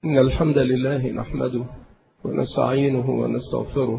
إن الحمد لله نحمده ونستعينه ونستغفره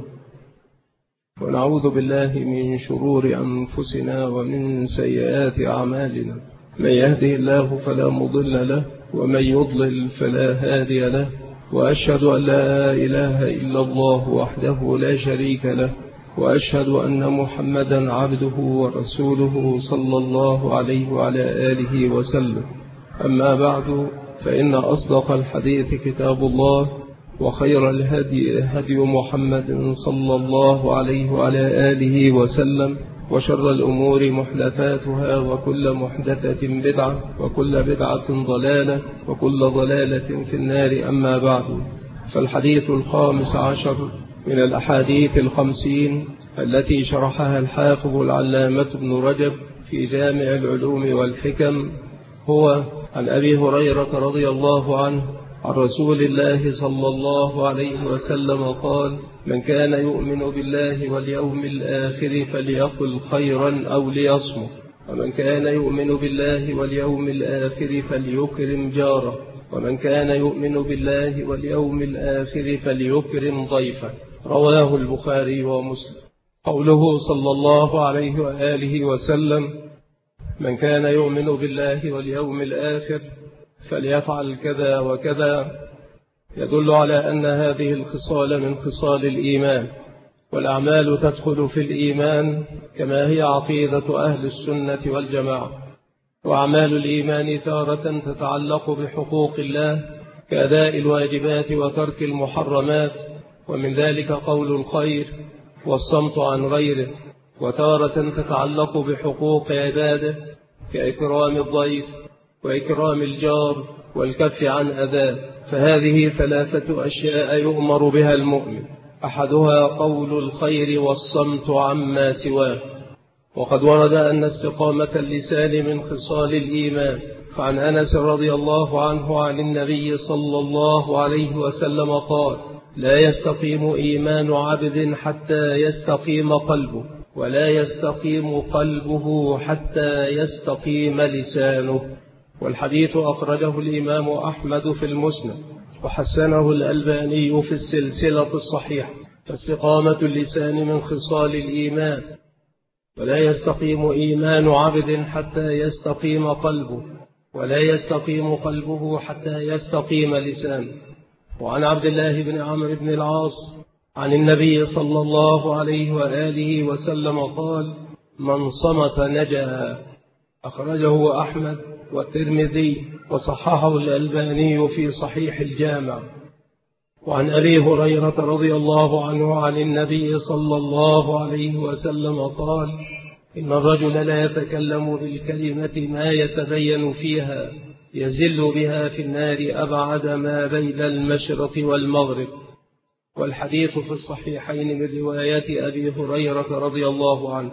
ونعوذ بالله من شرور أنفسنا ومن سيئات أعمالنا. من يهده الله فلا مضل له ومن يضلل فلا هادي له، وأشهد أن لا إله إلا الله وحده لا شريك له، وأشهد أن محمدا عبده ورسوله صلى الله عليه وعلى آله وسلم. أما بعد، فإن أصدق الحديث كتاب الله، وخير الهدي هدي محمد صلى الله عليه وعلى آله وسلم، وشر الأمور محدثاتها، وكل محدثة بدعة، وكل بدعة ضلالة، وكل ضلالة في النار. أما بعد، فالحديث 15 من الأحاديث 50 التي شرحها الحافظ العلامة ابن رجب في جامع العلوم والحكم هو عن أبي هريرة رضي الله عنه عن رسول الله صلى الله عليه وسلم قال: من كان يؤمن بالله واليوم الآخر فليقل خيرا أو ليصمت، ومن كان يؤمن بالله واليوم الآخر فليكرم جاره، ومن كان يؤمن بالله واليوم الآخر فليكرم ضيفه. رواه البخاري ومسلم. قوله صلى الله عليه وآله وسلم: من كان يؤمن بالله واليوم الآخر فليفعل كذا وكذا، يدل على أن هذه الخصال من خصال الإيمان، والأعمال تدخل في الإيمان كما هي عقيدة أهل السنة والجماعة. وأعمال الإيمان تارة تتعلق بحقوق الله كأداء الواجبات وترك المحرمات، ومن ذلك قول الخير والصمت عن غيره، وتارة تتعلق بحقوق عباده كإكرام الضيف وإكرام الجار والكف عن أذاه. فهذه 3 أشياء يؤمر بها المؤمن، أحدها قول الخير والصمت عما سواه. وقد ورد أن استقامة اللسان من خصال الإيمان، فعن أنس رضي الله عنه عن النبي صلى الله عليه وسلم قال: لا يستقيم إيمان عبد حتى يستقيم قلبه، ولا يستقيم قلبه حتى يستقيم لسانه. والحديث أخرجه الإمام أحمد في المسند، وحسنه الألباني في السلسلة الصحيحة. فاستقامة اللسان من خصال الإيمان، ولا يستقيم إيمان عبد حتى يستقيم قلبه، ولا يستقيم قلبه حتى يستقيم لسانه. وعن عبد الله بن عمرو بن العاص عن النبي صلى الله عليه وآله وسلم قال: من صمت نجا. أخرجه أحمد والترمذي، وصححه الألباني في صحيح الجامع. وعن أبي هريرة رضي الله عنه عن النبي صلى الله عليه وسلم قال: إن الرجل لا يتكلم بالكلمة ما يتبين فيها يزل بها في النار أبعد ما بين المشرق والمغرب. والحديث في الصحيحين من رواية أبي هريرة رضي الله عنه.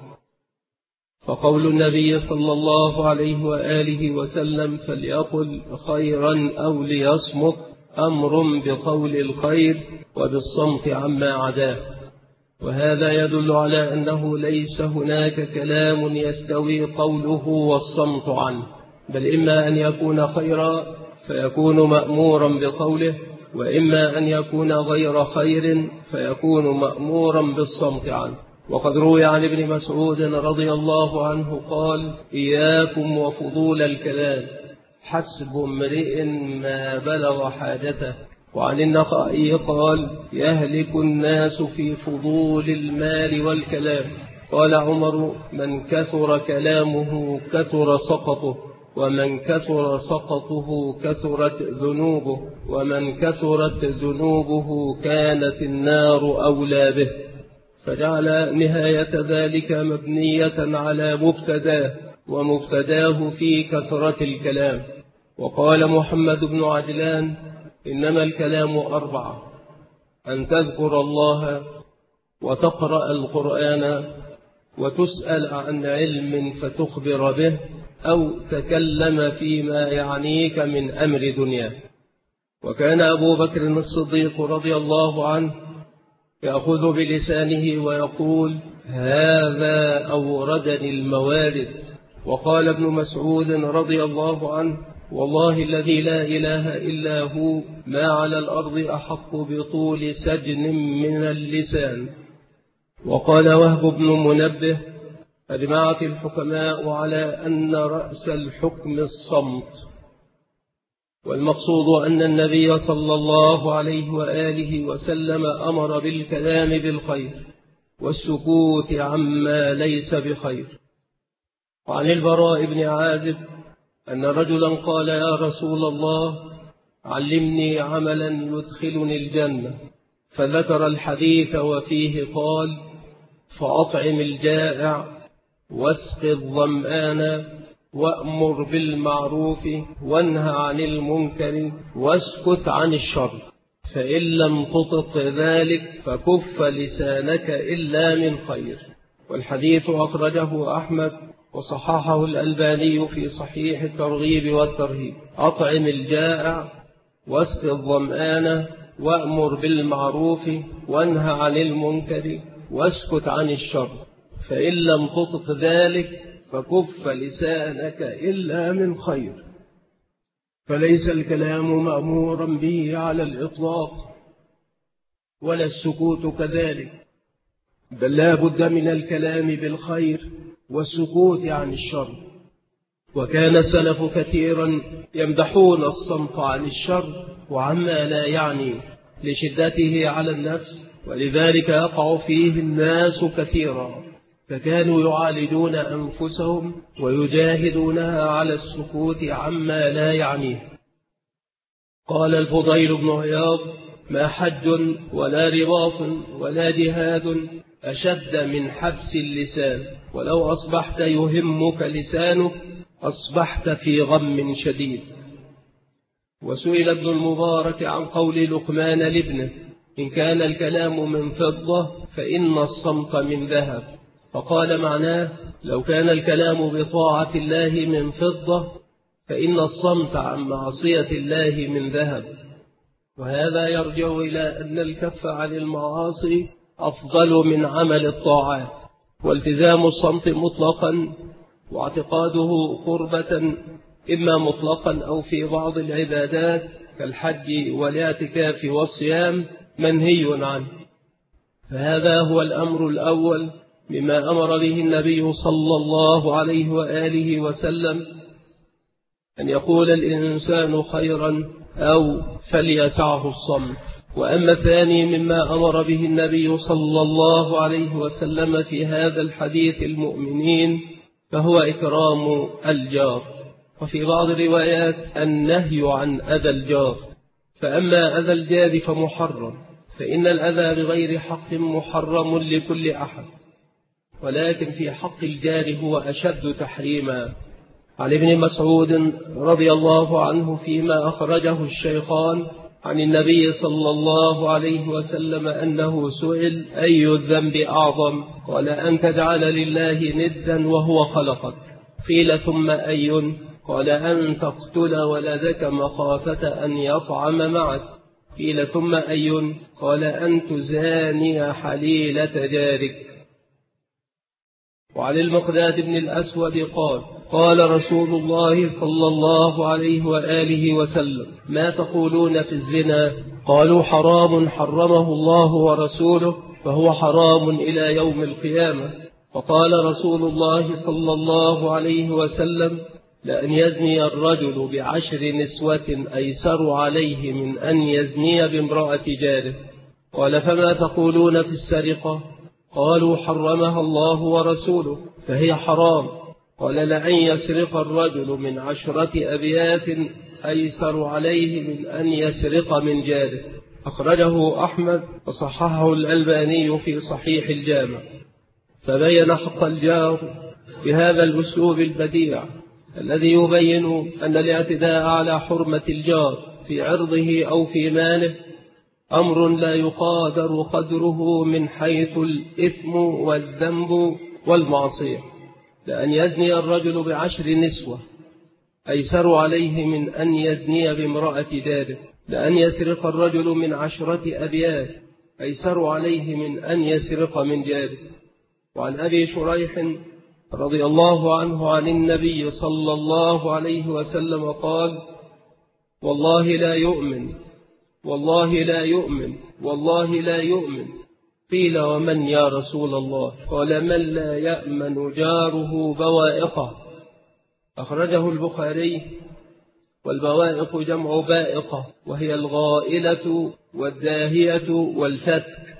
فقول النبي صلى الله عليه وآله وسلم: فليقل خيرا أو ليصمت، أمر بقول الخير وبالصمت عما عداه. وهذا يدل على أنه ليس هناك كلام يستوي قوله والصمت عنه، بل إما أن يكون خيرا فيكون مأمورا بقوله، وإما أن يكون غير خير فيكون مأمورا بالصمت عنه. وقد روي عن ابن مسعود رضي الله عنه قال: إياكم وفضول الكلام، حسب امرئ ما بلغ حاجته. وعن النخعي قال: يهلك الناس في فضول المال والكلام. قال عمر: من كثر كلامه كثر سقطه، ومن كثر سقطه كثرت ذنوبه، ومن كثرت ذنوبه كانت النار أولى به. فجعل نهاية ذلك مبنية على مبتداه، ومبتداه في كثرة الكلام. وقال محمد بن عجلان: إنما الكلام 4: أن تذكر الله، وتقرأ القرآن، وتسأل عن علم فتخبر به، أو تكلم فيما يعنيك من أمر دنيا. وكان أبو بكر الصديق رضي الله عنه يأخذ بلسانه ويقول: هذا أوردني الموارد. وقال ابن مسعود رضي الله عنه: والله الذي لا إله إلا هو ما على الأرض أحق بطول سجن من اللسان. وقال وهب بن منبه: أجمعت الحكماء على أن رأس الحكم الصمت. والمقصود أن النبي صلى الله عليه وآله وسلم أمر بالكلام بالخير والسكوت عما ليس بخير. وعن البراء بن عازب أن رجلا قال: يا رسول الله، علمني عملا يدخلني الجنة. فذكر الحديث وفيه قال: فأطعم الجائع واسق الظمآن وأمر بالمعروف وانهى عن المنكر واسكت عن الشر، فإن لم تطق ذلك فكف لسانك إلا من خير. والحديث أخرجه أحمد وصححه الألباني في صحيح الترغيب والترهيب. أطعم الجائع واسق الظمآن وأمر بالمعروف وانهى عن المنكر واسكت عن الشر، فإن لم تطق ذلك فكف لسانك إلا من خير. فليس الكلام مأمورا به على الإطلاق ولا السكوت كذلك، بل لا بد من الكلام بالخير والسكوت عن الشر. وكان السلف كثيرا يمدحون الصمت عن الشر وعما لا يعني لشدته على النفس، ولذلك يقع فيه الناس كثيرا، فكانوا يعالجون أنفسهم ويجاهدونها على السكوت عما لا يعنيه. قال الفضيل بن عياض: ما حج ولا رباط ولا جهاد أشد من حبس اللسان، ولو أصبحت يهمك لسانك أصبحت في غم شديد. وسئل ابن المبارك عن قول لقمان لابنه: إن كان الكلام من فضة فإن الصمت من ذهب. فقال معناه: لو كان الكلام بطاعة الله من فضة فإن الصمت عن معصية الله من ذهب. وهذا يرجع إلى أن الكف عن المعاصي أفضل من عمل الطاعات، والتزام الصمت مطلقا واعتقاده قربة إما مطلقا أو في بعض العبادات كالحج والاعتكاف والصيام منهي عنه. فهذا هو الأمر الأول مما أمر به النبي صلى الله عليه وآله وسلم، أن يقول الإنسان خيرا أو فليسعه الصمت. وأما الثاني مما أمر به النبي صلى الله عليه وسلم في هذا الحديث المؤمنين فهو إكرام الجار، وفي بعض الروايات النهي عن أذى الجار. فأما أذى الجار فمحرم، فإن الأذى بغير حق محرم لكل أحد، ولكن في حق الجار هو أشد تحريما. عن ابن مسعود رضي الله عنه فيما أخرجه الشيخان عن النبي صلى الله عليه وسلم أنه سئل: أي الذنب أعظم؟ قال: أن تجعل لله ندا وهو خلقك. قيل: ثم أي؟ قال: أن تقتل ولدك مخافة أن يطعم معك. قيل: ثم أي؟ قال: أن تزاني حليلة جارك. وعن المقداد بن الأسود قال: قال رسول الله صلى الله عليه وآله وسلم: ما تقولون في الزنا؟ قالوا: حرام حرمه الله ورسوله، فهو حرام إلى يوم القيامة. فقال رسول الله صلى الله عليه وسلم: لأن يزني الرجل ب10 نسوة أيسر عليه من أن يزني بامرأة جاره. قال: فما تقولون في السرقة؟ قالوا: حرمها الله ورسوله، فهي حرام. قال: لأن يسرق الرجل من 10 أبيات أيسر عليه من أن يسرق من جاره. أخرجه أحمد وصححه الألباني في صحيح الجامع. فبين حق الجار بهذا الأسلوب البديع الذي يبين أن الاعتداء على حرمة الجار في عرضه أو في ماله أمر لا يقادر قدره من حيث الإثم والذنب والمعصية. لأن يزني الرجل ب10 نسوة أيسر عليه من أن يزني بامرأة جاره. لأن يسرق الرجل من 10 أبيات أيسر عليه من أن يسرق من جاره. وعن أبي شريح رضي الله عنه عن النبي صلى الله عليه وسلم قال: والله لا يؤمن، والله لا يؤمن، والله لا يؤمن. قيل: ومن يا رسول الله؟ قال: من لا يأمن جاره بوائقه. أخرجه البخاري. والبوائق جمع بائقة، وهي الغائلة والداهية والفتك.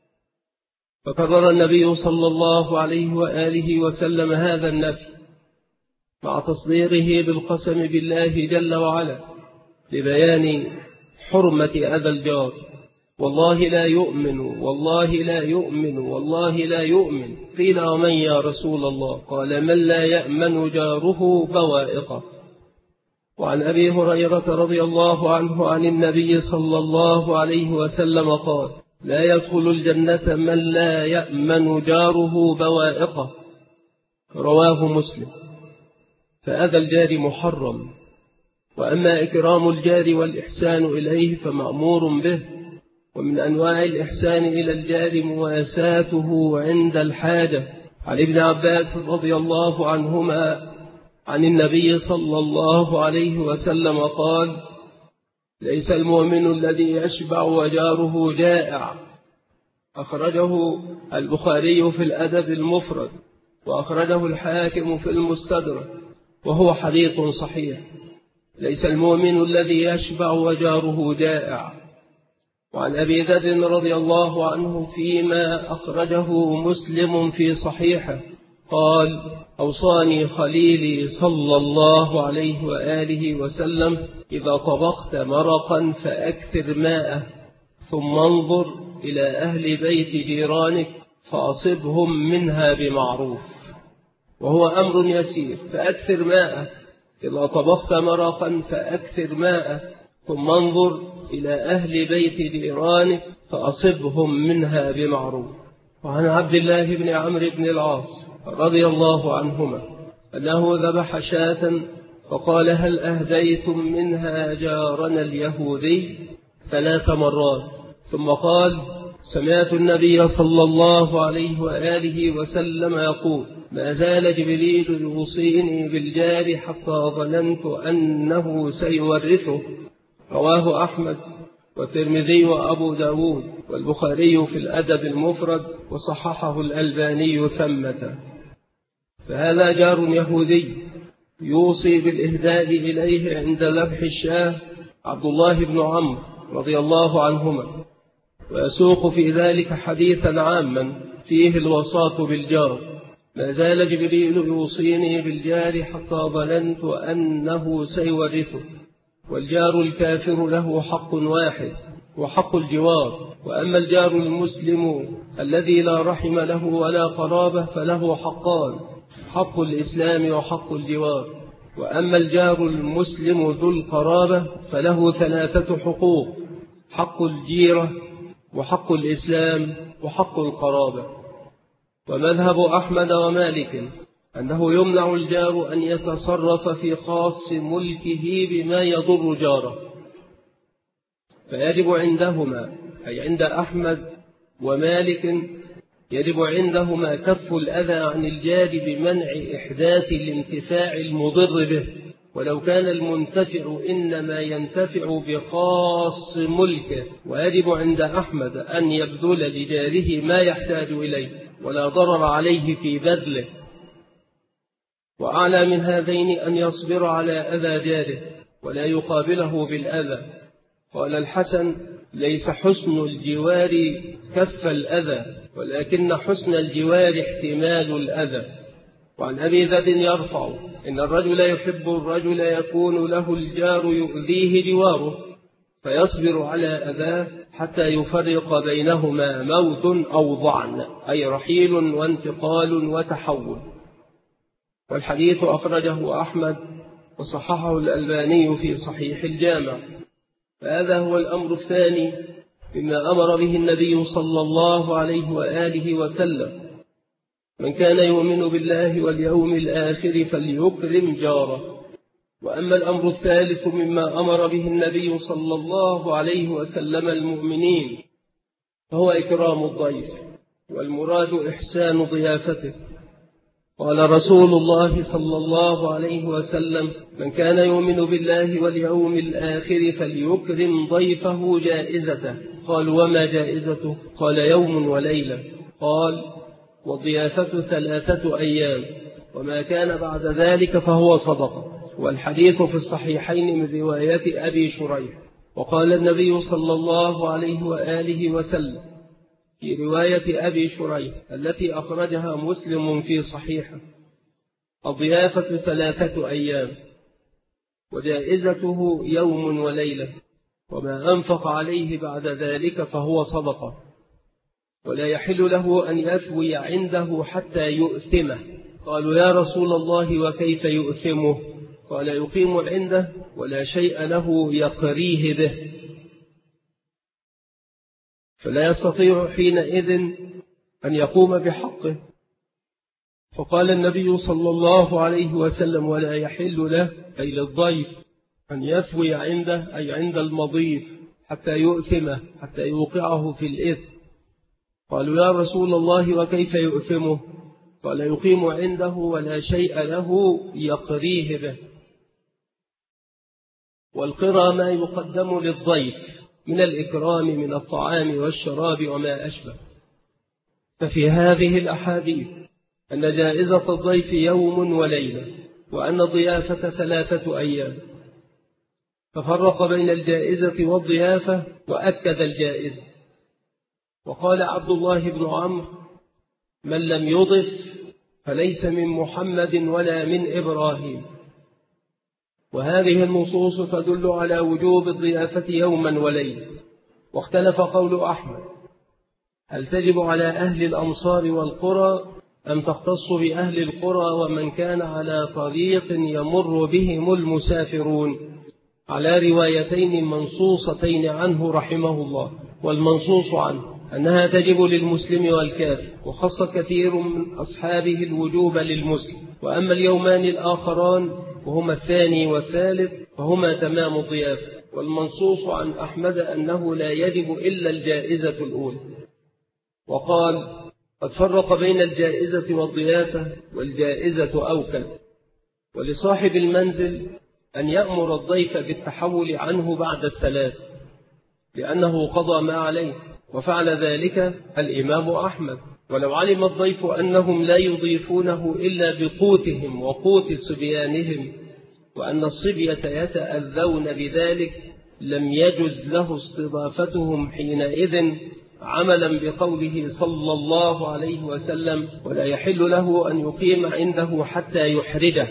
فكرر النبي صلى الله عليه وآله وسلم هذا النفي مع تصديره بالقسم بالله جل وعلا لبيان حرمة أذى الجار. والله لا يؤمن، والله لا يؤمن، والله لا يؤمن. قيل: ومن يا رسول الله؟ قال: من لا يأمن جاره بوائقه. وعن أبي هريرة رضي الله عنه عن النبي صلى الله عليه وسلم قال: لا يدخل الجنة من لا يأمن جاره بوائقه. رواه مسلم. فأذى الجار محرم، وأما إكرام الجار والإحسان إليه فمأمور به. ومن أنواع الإحسان إلى الجار مواساته عند الحاجة. عن ابن عباس رضي الله عنهما عن النبي صلى الله عليه وسلم قال: ليس المؤمن الذي يشبع وجاره جائع. أخرجه البخاري في الأدب المفرد، وأخرجه الحاكم في المستدرك، وهو حديث صحيح. ليس المؤمن الذي يشبع وجاره جائع. وعن أبي ذر رضي الله عنه فيما أخرجه مسلم في صحيحه قال: أوصاني خليلي صلى الله عليه وآله وسلم: إذا طبخت مرقا فأكثر ماءه، ثم انظر إلى أهل بيت جيرانك فأصبهم منها بمعروف. وهو أمر يسير، فأكثر ماءه. إذا طبخت مرقا فأكثر ماءه، ثم انظر إلى أهل بيت جيرانك فأصبهم منها بمعروف. وعن عبد الله بن عمرو بن العاص رضي الله عنهما أنه ذبح شاة فقال: هل أهديتم منها جارنا اليهودي؟ 3 مرات. ظن قال: سمعت النبي صلى الله عليه وآله وسلم يقول: ما زال جبريل يوصيني بالجار حتى ظننت أنه سيورثه. رواه أحمد والترمذي وأبو داود والبخاري في الأدب المفرد، وصححه الألباني ثمة. فهذا جار يهودي يوصي بالإهداء إليه عند ذبح الشاة عبد الله بن عمرو رضي الله عنهما، ويسوق في ذلك حديثا عاما فيه الوصاة بالجار: ما زال جبريل يوصيني بالجار حتى ظننت أنه سيورثه. والجار الكافر له حق واحد وحق الجوار، وأما الجار المسلم الذي لا رحم له ولا قرابة فله حقان: حق الإسلام وحق الجوار. وأما الجار المسلم ذو القرابة فله 3 حقوق: حق الجيرة وحق الإسلام وحق القرابة. ومذهب أحمد ومالك أنه يمنع الجار أن يتصرف في خاص ملكه بما يضر جاره، فيجب عندهما، أي عند أحمد ومالك، يجب عندهما كف الأذى عن الجار بمنع إحداث الانتفاع المضر به، ولو كان المنتفع إنما ينتفع بخاص ملكه. ويجب عند أحمد أن يبذل لجاره ما يحتاج إليه ولا ضرر عليه في بذله. وأعلى من هذين أن يصبر على أذى جاره ولا يقابله بالأذى. قال الحسن: ليس حسن الجوار كف الأذى، ولكن حسن الجوار احتمال الأذى. وعن أبي ذر يرفع: إن الرجل يحب الرجل يكون له الجار يؤذيه جواره، فيصبر على أذاه حتى يفرق بينهما موت أو ضعن، أي رحيل وانتقال وتحول. والحديث أخرجه أحمد وصححه الألباني في صحيح الجامع. فهذا هو الأمر الثاني مما أمر به النبي صلى الله عليه وآله وسلم: من كان يؤمن بالله واليوم الآخر فليكرم جاره. وأما الأمر الثالث مما أمر به النبي صلى الله عليه وسلم المؤمنين فهو إكرام الضيف، والمراد إحسان ضيافته. قال رسول الله صلى الله عليه وسلم: من كان يؤمن بالله واليوم الآخر فليكرم ضيفه جائزته. قالوا: وما جائزته؟ قال: يوم وليلة. قال: والضيافة 3 أيام، وما كان بعد ذلك فهو صدقة. والحديث في الصحيحين من رواية أبي شريح. وقال النبي صلى الله عليه وآله وسلم في رواية أبي شريح التي أخرجها مسلم في صحيحه: الضيافة 3 أيام، وجائزته يوم وليلة، وما أنفق عليه بعد ذلك فهو صدقة، ولا يحل له أن يثوي عنده حتى يؤثمه. قالوا: يا رسول الله وكيف يؤثمه؟ قال: يقيم عنده ولا شيء له يقريه به، فلا يستطيع حينئذ أن يقوم بحقه. فقال النبي صلى الله عليه وسلم: ولا يحل له، أي للضيف، أن يثوي عنده، أي عند المضيف، حتى يؤثمه، حتى يوقعه في الإثم. قالوا: يا رسول الله وكيف يؤثمه؟ قال: يقيم عنده ولا شيء له يقريه به. والقرى ما يقدم للضيف من الإكرام من الطعام والشراب وما أشبه. ففي هذه الأحاديث أن جائزة الضيف يوم وليلة، وأن الضيافة 3 أيام. ففرق بين الجائزة والضيافة وأكد الجائزة. وقال عبد الله بن عمرو: من لم يضف فليس من محمد ولا من إبراهيم. وهذه النصوص تدل على وجوب الضيافة يوما وليلة. واختلف قول أحمد: هل تجب على أهل الأمصار والقرى أم تختص بأهل القرى ومن كان على طريق يمر بهم المسافرون؟ على روايتين منصوصتين عنه رحمه الله. والمنصوص عنه أنها تجب للمسلم والكافر، وخص كثير من أصحابه الوجوب للمسلم. وأما اليومان الآخران وهما الثاني والثالث فهما تمام الضيافة. والمنصوص عن أحمد أنه لا يجب إلا الجائزة الأولى. وقال: قد فرق بين الجائزة والضيافة، والجائزة أوكل. ولصاحب المنزل أن يأمر الضيف بالتحول عنه بعد 3، لأنه قضى ما عليه، وفعل ذلك الإمام أحمد. ولو علم الضيف أنهم لا يضيفونه إلا بقوتهم وقوت صبيانهم، وأن الصبية يتأذون بذلك، لم يجز له استضافتهم حينئذ، عملا بقوله صلى الله عليه وسلم: ولا يحل له أن يقيم عنده حتى يحرجه.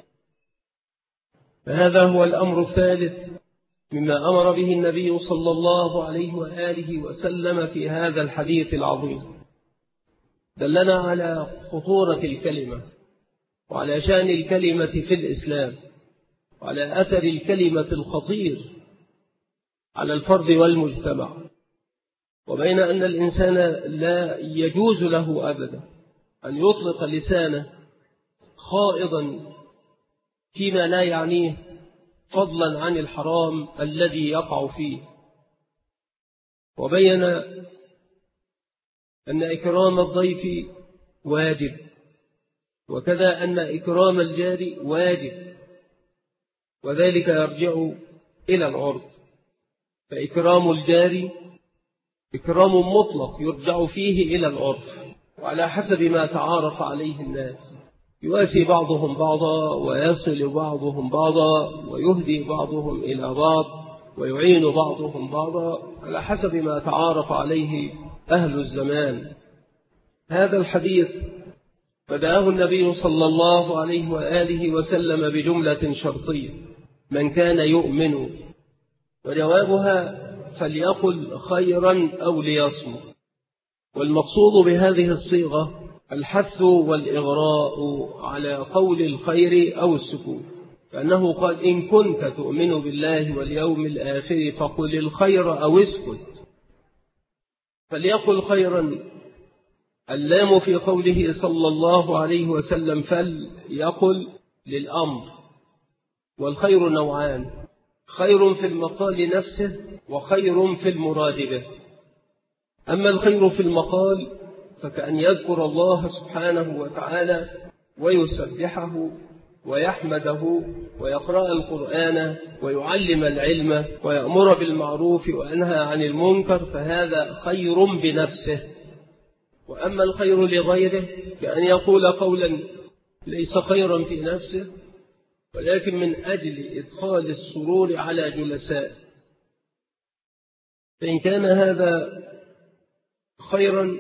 فهذا هو الأمر الثالث مما أمر به النبي صلى الله عليه وآله وسلم في هذا الحديث العظيم. دلنا على خطورة الكلمة، وعلى شأن الكلمة في الإسلام، وعلى أثر الكلمة الخطير على الفرد والمجتمع. وبين أن الإنسان لا يجوز له أبدا أن يطلق لسانه خائضا فيما لا يعنيه، فضلا عن الحرام الذي يقع فيه. وبين أن إكرام الضيف واجب، وكذا أن إكرام الجار واجب، وذلك يرجع إلى العرض. فإكرام الجار إكرام مطلق يرجع فيه إلى العرف، وعلى حسب ما تعارف عليه الناس. يواسي بعضهم بعضا، ويصل بعضهم بعضا، ويهدي بعضهم إلى بعض، ويعين بعضهم بعضا على حسب ما تعارف عليه أهل الزمان. هذا الحديث بدأه النبي صلى الله عليه وآله وسلم بجملة شرطية: من كان يؤمن، وجوابها فليقل خيرا أو ليصمت. والمقصود بهذه الصيغة الحث والإغراء على قول الخير أو السكوت، فأنه قال: إن كنت تؤمن بالله واليوم الآخر فقل الخير أو اسكت. فليقل خيرا، اللام في قوله صلى الله عليه وسلم فليقل للأمر. والخير نوعان: خير في المقال نفسه، وخير في المراد به. أما الخير في المقال فكأن يذكر الله سبحانه وتعالى ويسبحه ويحمده ويقرأ القرآن ويعلم العلم ويأمر بالمعروف وينهى عن المنكر، فهذا خير بنفسه. وأما الخير لغيره كأن يقول قولا ليس خيرا في نفسه، ولكن من أجل إدخال السرور على جلسائه، فإن كان هذا خيرا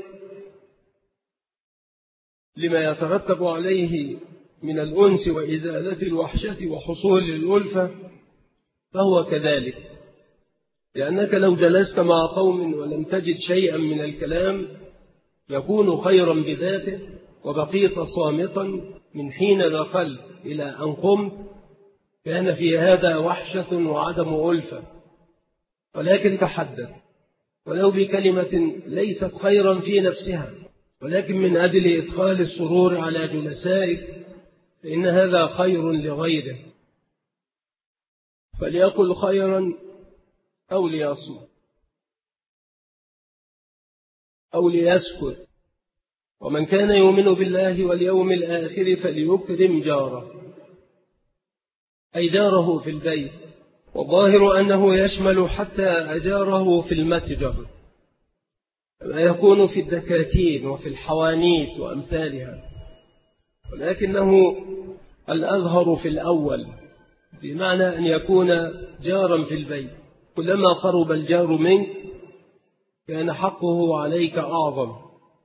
لما يترتب عليه من الأنس وإزالة الوحشة وحصول الألفة فهو كذلك، لأنك لو جلست مع قوم ولم تجد شيئا من الكلام يكون خيرا بذاته، وبقيت صامتا من حين دخلت إلى أن قمت، كان في هذا وحشة وعدم ألفة. ولكن تحدث ولو بكلمة ليست خيرا في نفسها، ولكن من أجل إدخال السرور على جلسائك، فإن هذا خير لغيره، فليقل خيرا أو ليصمت أو ليسكت. ومن كان يؤمن بالله واليوم الآخر فليكرم جاره، أي جاره في البيت، والظاهر أنه يشمل حتى أجاره في المتجر، ما يكون في الدكاكين وفي الحوانيت وأمثالها، ولكنه الأظهر في الأول، بمعنى أن يكون جارا في البيت. كلما قرب الجار منك كان حقه عليك أعظم.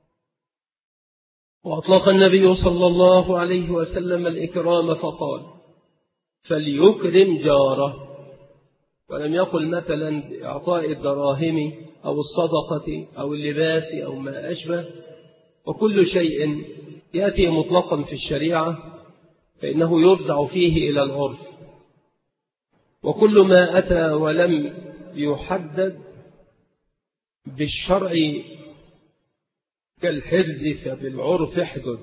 وأطلق النبي صلى الله عليه وسلم الإكرام فقال فليكرم جاره، ولم يقل مثلا بإعطاء الدراهم أو الصدقة أو اللباس أو ما أشبه. وكل شيء يأتي مطلقا في الشريعة فإنه يرجع فيه إلى العرف، وكل ما أتى ولم يحدد بالشرع كالحرز فبالعرف احدد.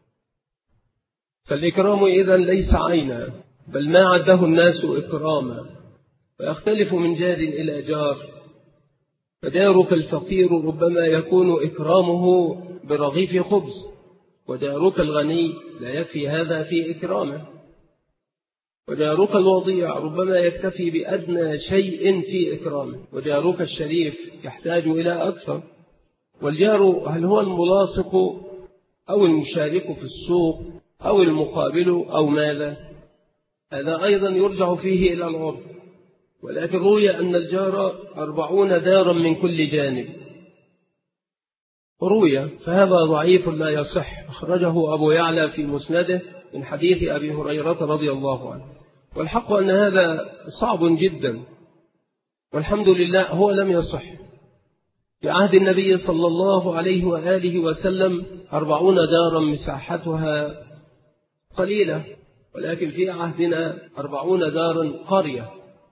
فالإكرام إذن ليس عينا، بل ما عده الناس إكراما، ويختلف من جار إلى جار. فجارك الفقير ربما يكون إكرامه برغيف خبز، وجارك الغني لا يكفي هذا في إكرامه. وجارك الوضيع ربما يكتفي بأدنى شيء في إكرامه، وجارك الشريف يحتاج إلى أكثر. والجار هل هو الملاصق أو المشارك في السوق أو المقابل أو ماذا؟ هذا أيضا يرجع فيه إلى العرف. ولكن روي أن الجار 40 دارا من كل جانب، روي، فهذا ضعيف لا يصح، أخرجه أبو يعلى في مسنده من حديث أبي هريرة رضي الله عنه. والحق أن هذا صعب جدا، والحمد لله هو لم يصح. في عهد النبي صلى الله عليه وآله وسلم 40 دارا مساحتها قليلة، ولكن في عهدنا 40 دارا قرية.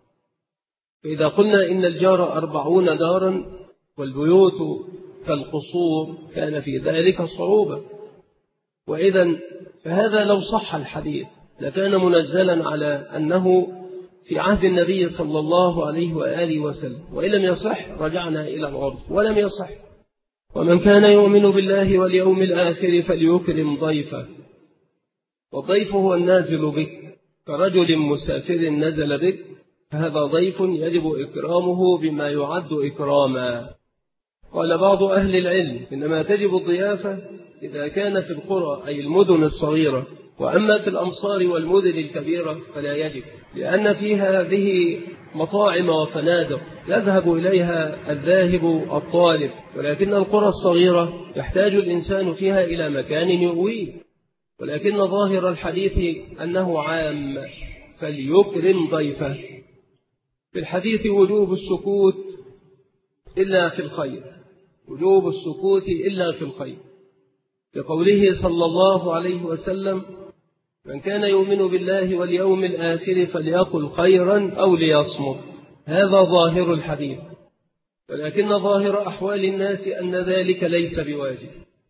فإذا قلنا إن الجار 40 دارا والبيوت كالقصور كان في ذلك صعوبة. وإذن فهذا لو صح الحديث لكان منزلا على أنه في عهد النبي صلى الله عليه وآله وسلم، وإن لم يصح رجعنا إلى العرف ولم يصح. ومن كان يؤمن بالله واليوم الآخر فليكرم ضيفه، والضيف هو النازل بك، كرجل مسافر نزل بك، فهذا ضيف يجب إكرامه بما يعد إكراما. قال بعض أهل العلم إنما تجب الضيافة إذا كان في القرى أي المدن الصغيرة، وأما في الأمصار والمدن الكبيرة فلا يجب، لأن فيها هذه مطاعم وفنادق يذهب إليها الذاهب الطالب، ولكن القرى الصغيرة يحتاج الإنسان فيها إلى مكان يؤويه. ولكن ظاهر الحديث أنه عام، فليكرم ضيفه. في الحديث وجوب السكوت إلا في الخير، وجوب السكوت إلا في الخير، لقوله صلى الله عليه وسلم من كان يؤمن بالله واليوم الآخر فليقل خيرا أو ليصمت. هذا ظاهر الحديث، ولكن ظاهر أحوال الناس أن ذلك ليس بواجب،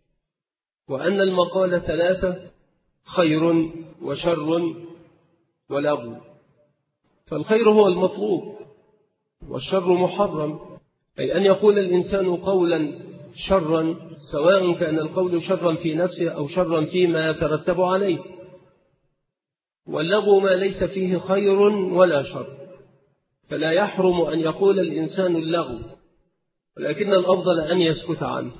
وأن المقال 3 خير وشر ولغو. فالخير هو المطلوب والشر محرم، أي أن يقول الإنسان قولا شرا، سواء كان القول شرا في نفسه أو شرا فيما يترتب عليه. واللغو ما ليس فيه خير ولا شر، فلا يحرم أن يقول الإنسان اللغو، ولكن الأفضل أن يسكت عنه.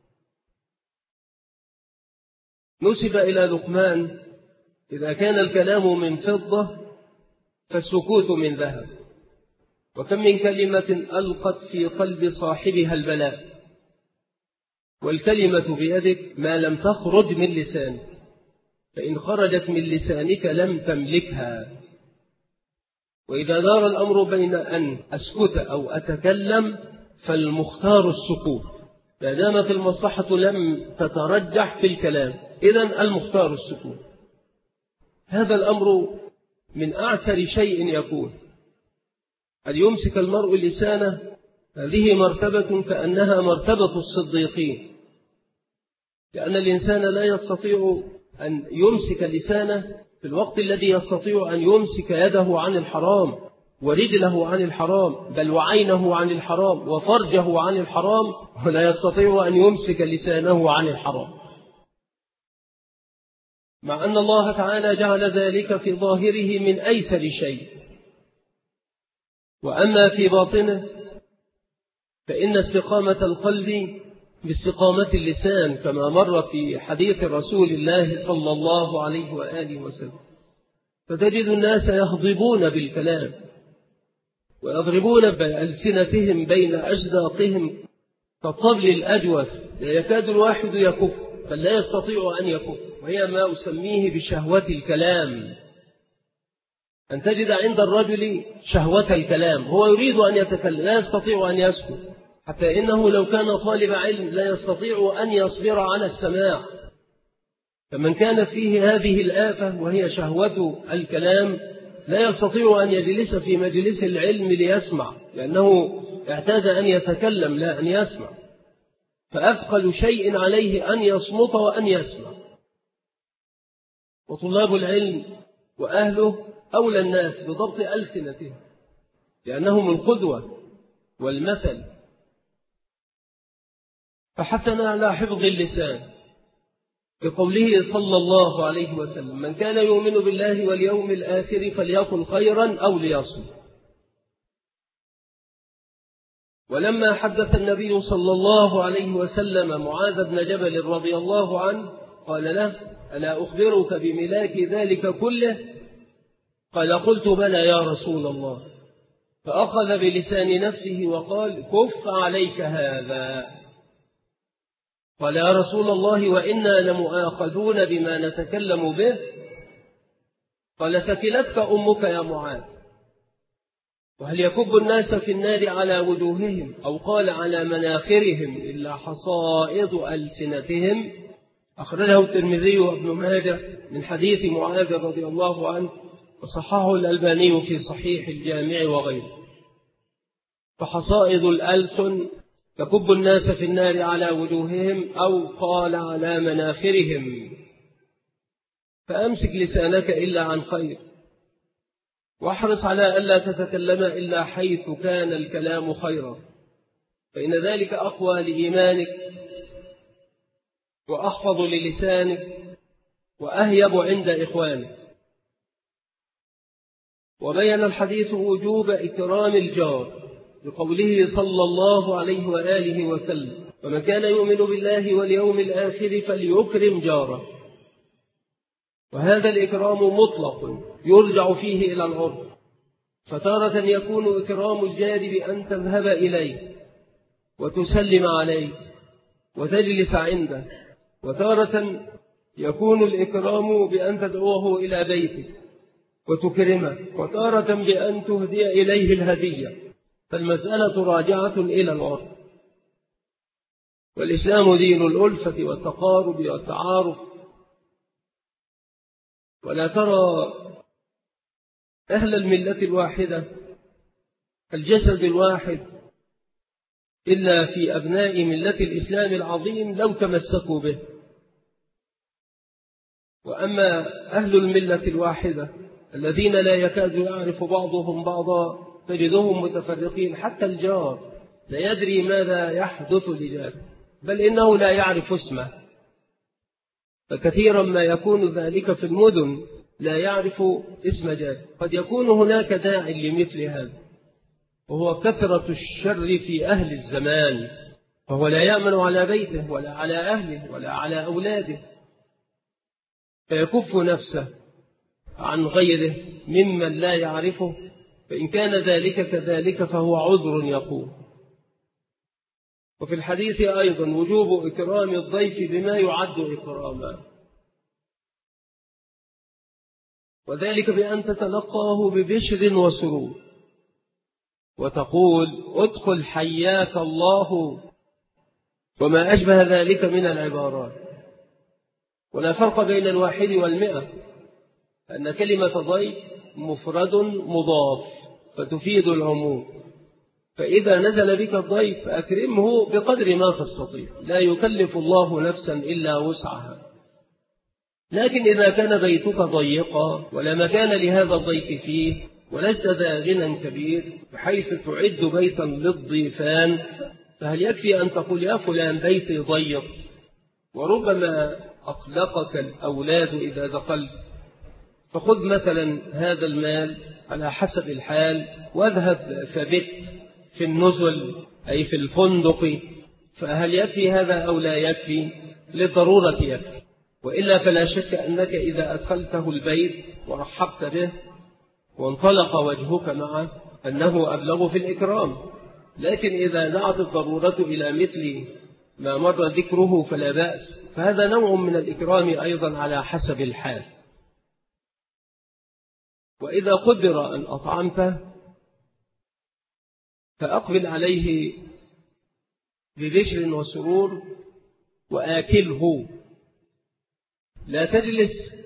نسب إلى لقمان: إذا كان الكلام من فضة فالسكوت من ذهب، وكم من كلمة ألقت في قلب صاحبها البلاء، والكلمة بيدك ما لم تخرج من لسانك، فإن خرجت من لسانك لم تملكها. وإذا دار الأمر بين أن أسكت أو أتكلم فالمختار السكوت، ما دامت المصلحة لم تترجح في الكلام، إذن المختار السكوت. هذا الأمر من أعسر شيء يكون، أن يمسك المرء لسانه، هذه مرتبة كأنها مرتبة الصديقين، لأن الإنسان لا يستطيع أن يمسك لسانه في الوقت الذي يستطيع أن يمسك يده عن الحرام ورجله عن الحرام، بل وعينه عن الحرام وفرجه عن الحرام، ولا يستطيع أن يمسك لسانه عن الحرام، مع أن الله تعالى جعل ذلك في ظاهره من أيسر شيء. وأما في باطنه فإن استقامة القلب باستقامة اللسان، كما مر في حديث رسول الله صلى الله عليه وآله وسلم. فتجد الناس يهضبون بالكلام ويضربون بألسنتهم بين أجداقهم كالطبل الأجوف، لا يكاد الواحد يكف، بل لا يستطيع أن يكف، وهي ما أسميه بشهوة الكلام. أن تجد عند الرجل شهوة الكلام، هو يريد أن يتكلم، لا يستطيع أن يسكت، حتى إنه لو كان طالب علم لا يستطيع أن يصبر على السماع. فمن كانت فيه هذه الآفة وهي شهوة الكلام لا يستطيع أن يجلس في مجلس العلم ليسمع، لأنه اعتاد أن يتكلم لا أن يسمع، فأثقل شيء عليه أن يصمت وأن يسمع. وطلاب العلم وأهله أولى الناس بضبط ألسنتهم، لأنهم القدوة والمثل. فحثنا على حفظ اللسان بقوله صلى الله عليه وسلم: من كان يؤمن بالله واليوم الآخر فليقل خيرا أو ليصمت. ولما حدث النبي صلى الله عليه وسلم معاذ بن جبل رضي الله عنه قال له: ألا أخبرك بملاك ذلك كله؟ قال: قلت بلى يا رسول الله. فأخذ بلسان نفسه وقال: كف عليك هذا. قال: يا رسول الله وإنا لمؤاخذون بما نتكلم به. قال: ثكلتك أمك يا معاذ. وهل يكب الناس في النار على وجوههم أو قال على مناخرهم إلا حصائد ألسنتهم؟ أخرجه الترمذي وابن ماجه من حديث معاذ رضي الله عنه، وصححه الألباني في صحيح الجامع وغيره. فحصائد الألسن تكب الناس في النار على وجوههم أو قال على مناخرهم. فأمسك لسانك إلا عن خير، واحرص على ألا تتكلم إلا حيث كان الكلام خيرا، فإن ذلك أقوى لإيمانك وأحفظ للسانك وأهيب عند إخوانك. وبين الحديث وجوب إكرام الجار بقوله صلى الله عليه وآله وسلم: ومن كان يؤمن بالله واليوم الآخر فليكرم جاره. وهذا الإكرام مطلق يرجع فيه إلى العرف، فتارة يكون إكرام الجار بأن تذهب إليه وتسلم عليه وتجلس عنده، وتارة يكون الإكرام بأن تدعوه إلى بيتك وتكرمه، وتارة بأن تهدي إليه الهدية. فالمسألة راجعة إلى العرف. والإسلام دين الألفة والتقارب والتعارف. ولا ترى أهل الملة الواحدة الجسد الواحد إلا في أبناء ملة الإسلام العظيم لو تمسكوا به. وأما أهل الملة الواحدة الذين لا يكاد يعرف بعضهم بعضا تجدهم متفرقين، حتى الجار لا يدري ماذا يحدث لجاره، بل إنه لا يعرف اسمه، فكثيرا ما يكون ذلك في المدن لا يعرف اسم جاره. قد يكون هناك داع لمثل هذا، وهو كثرة الشر في أهل الزمان، فهو لا يأمن على بيته ولا على أهله ولا على أولاده، فيكف نفسه عن غيره ممن لا يعرفه، فإن كان ذلك كذلك فهو عذر يقوم. وفي الحديث أيضا وجوب إكرام الضيف بما يعد إكراما، وذلك بأن تتلقاه ببشر وسرور وتقول ادخل حياك الله، وما أشبه ذلك من العبارات. ولا فرق بين الواحد والمئة، أن كلمة ضيف مفرد مضاف فتفيد العموم، فإذا نزل بك الضيف فأكرمه بقدر ما تستطيع، لا يكلف الله نفسا إلا وسعها. لكن إذا كان بيتك ضيقا ولا مكان لهذا الضيف فيه، ولست ذا غنى كبير بحيث تعد بيتا للضيفان، فهل يكفي أن تقول يا فلان بيتي ضيق، وربما أقلقك الأولاد إذا دخلت، فخذ مثلا هذا المال على حسب الحال واذهب فبت في النزل أي في الفندق. فهل يكفي هذا أو لا يكفي؟ للضرورة يكفي، وإلا فلا شك أنك إذا أدخلته البيت ورحبت به وانطلق وجهك معه أنه أبلغ في الإكرام. لكن إذا دعت الضرورة إلى مثل ما مر ذكره فلا بأس، فهذا نوع من الإكرام أيضا على حسب الحال. وإذا قدر أن أطعمته فأقبل عليه ببشر وسرور وآكله، لا تجلس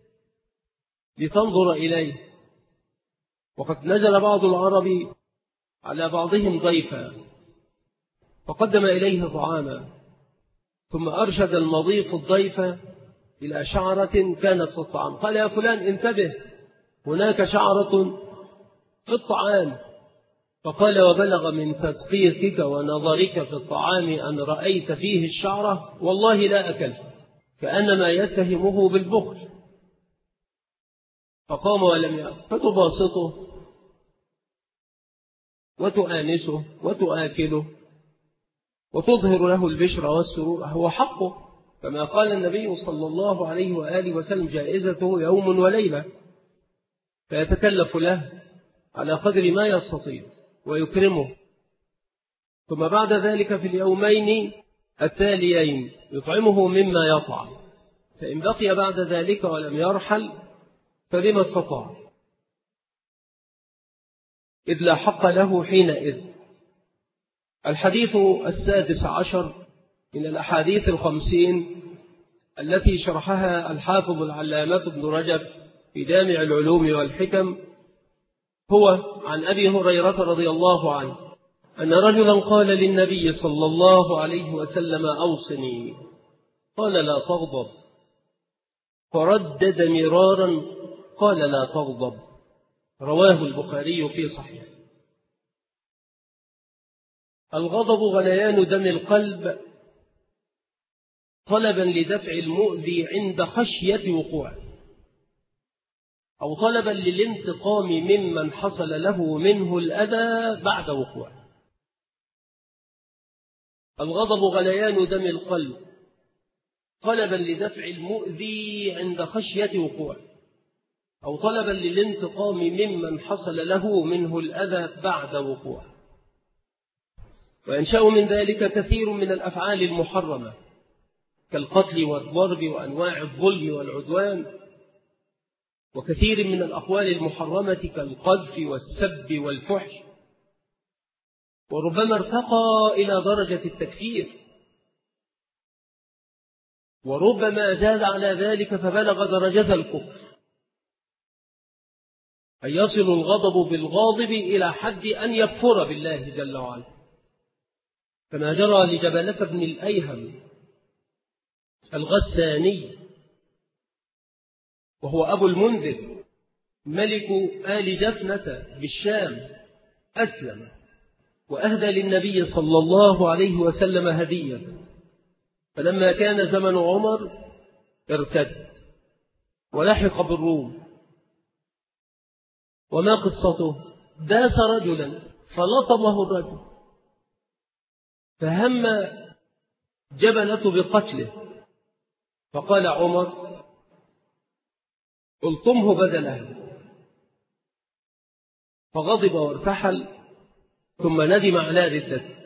لتنظر إليه. وقد نزل بعض العرب على بعضهم ضيفا فقدم إليه طعاما، ثم أرشد المضيف الضيف إلى شعرة كانت في الطعام، قال يا فلان انتبه هناك شعرة في الطعام. فقال وبلغ من تدقيقك ونظرك في الطعام أن رأيت فيه الشعرة والله لا أكل، كأنما يتهمه بالبخل. فقام ولم يأكل، فتباسطه وتؤانسه وتآكله وتظهر له البشر والسرور، هو حقه كما قال النبي صلى الله عليه وآله وسلم جائزته يوم وليلة، فيتكلف له على قدر ما يستطيع ويكرمه. ثم بعد ذلك في اليومين التاليين يطعمه مما يطعم، فإن بقي بعد ذلك ولم يرحل فبما استطاع، إذ لا حق له حينئذ. الحديث 16 من الأحاديث 50 التي شرحها الحافظ العلامة ابن رجب في جامع العلوم والحكم هو عن أبي هريرة رضي الله عنه أن رجلا قال للنبي صلى الله عليه وسلم أوصني، قال لا تغضب، فردد مرارا قال لا تغضب، رواه البخاري في صحيح. الغضب غليان دم القلب طلبا لدفع المؤذي عند خشية وقوعه، أو طلبا للانتقام ممن حصل له منه الأذى بعد وقوعه. الغضب غليان دم القلب طلبا لدفع المؤذي عند خشية وقوعه، أو طلبا للانتقام ممن حصل له منه الأذى بعد وقوعه. وينشأ من ذلك كثير من الأفعال المحرمة كالقتل والضرب وأنواع الظلم والعدوان، وكثير من الأقوال المحرمة كالقذف والسب والفحش، وربما ارتقى إلى درجة التكفير، وربما زاد على ذلك فبلغ درجة الكفر، أن يصل الغضب بالغاضب إلى حد أن يكفر بالله جل وعلا، كما جرى لجبلة بن الأيهم الغساني وهو أبو المنذر ملك آل جفنة بالشام، أسلم وأهدى للنبي صلى الله عليه وسلم هدية، فلما كان زمن عمر ارتد ولحق بالروم. وما قصته؟ داس رجلا فلطمه الرجل، فهم جبلة بقتله، فقال عمر الطمه بدله، فغضب وارتحل ثم ندم على ردته.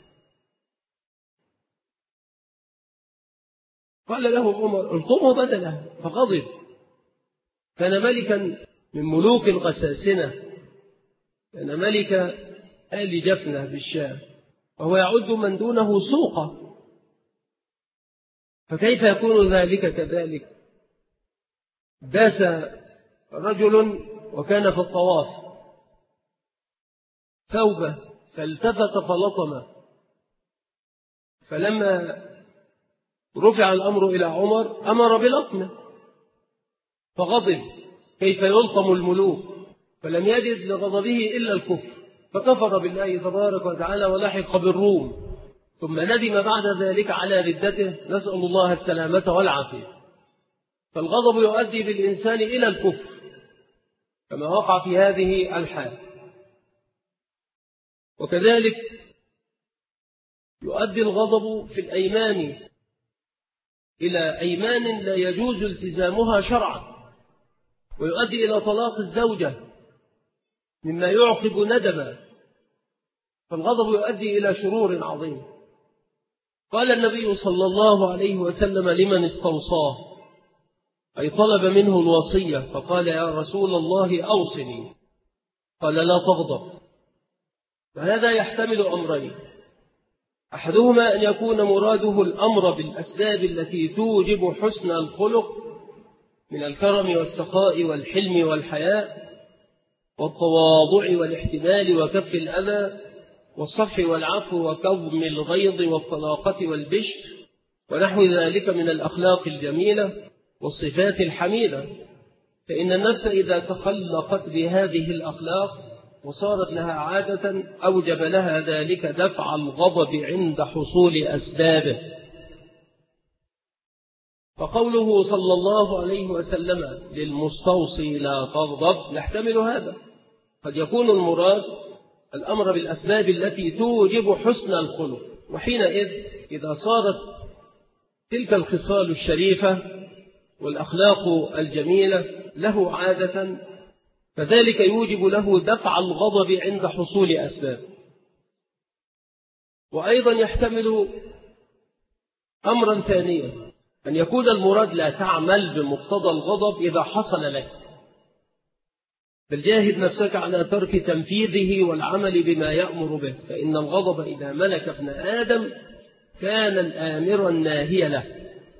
قال له عمر الطمه بدله، فغضب. كان ملكا من ملوك الغساسنة، كان ملك آل جفنة بالشام، وهو يعد من دونه سوقا، فكيف يكون ذلك كذلك؟ داس رجل وكان في الطواف ثوبه فالتفت فلطمه، فلما رفع الأمر إلى عمر أمر بلطمه، فغضب كيف يلطم الملوك، فلم يجد لغضبه إلا الكفر، فكفر بالله تبارك وتعالى ولحق بالروم، ثم ندم بعد ذلك على ردته، نسأل الله السلامة والعافية. فالغضب يؤدي بالإنسان إلى الكفر كما وقع في هذه الحال، وكذلك يؤدي الغضب في الأيمان إلى أيمان لا يجوز التزامها شرعا، ويؤدي إلى طلاق الزوجة مما يعقب ندما، فالغضب يؤدي إلى شرور عظيم. قال النبي صلى الله عليه وسلم لمن استوصاه أي طلب منه الوصية، فقال يا رسول الله أوصني، قال لا تغضب. فهذا يحتمل أمرين: أحدهما أن يكون مراده الأمر بالأسباب التي توجب حسن الخلق من الكرم والسخاء والحلم والحياء والتواضع والاحتمال وكف الأذى والصفح والعفو وكظم الغيظ والطلاقة والبشر ونحو ذلك من الأخلاق الجميلة والصفات الحميدة، فإن النفس إذا تخلقت بهذه الأخلاق وصارت لها عادة أوجب لها ذلك دفع الغضب عند حصول أسبابه. فقوله صلى الله عليه وسلم للمستوصي لا تغضب يحتمل هذا، قد يكون المراد الأمر بالأسباب التي توجب حسن الخلق، وحينئذ إذا صارت تلك الخصال الشريفة والأخلاق الجميلة له عادة، فذلك يوجب له دفع الغضب عند حصول أسباب. وأيضا يحتمل أمرا ثانيا، أن يكون المراد لا تعمل بمقتضى الغضب إذا حصل لك، بل جاهد نفسك على ترك تنفيذه والعمل بما يأمر به، فإن الغضب إذا ملك ابن آدم كان الآمر الناهي له.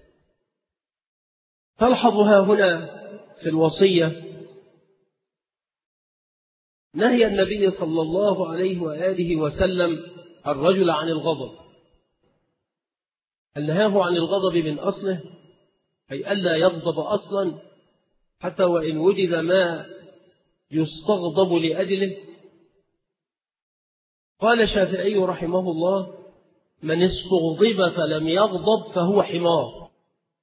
تلحظ هنا في الوصية نهي النبي صلى الله عليه وآله وسلم الرجل عن الغضب. هل نهاه عن الغضب من أصله، أي ألا يغضب أصلا حتى وإن وجد ما يستغضب لأجله؟ قال الشافعي رحمه الله من استغضب فلم يغضب فهو حمار.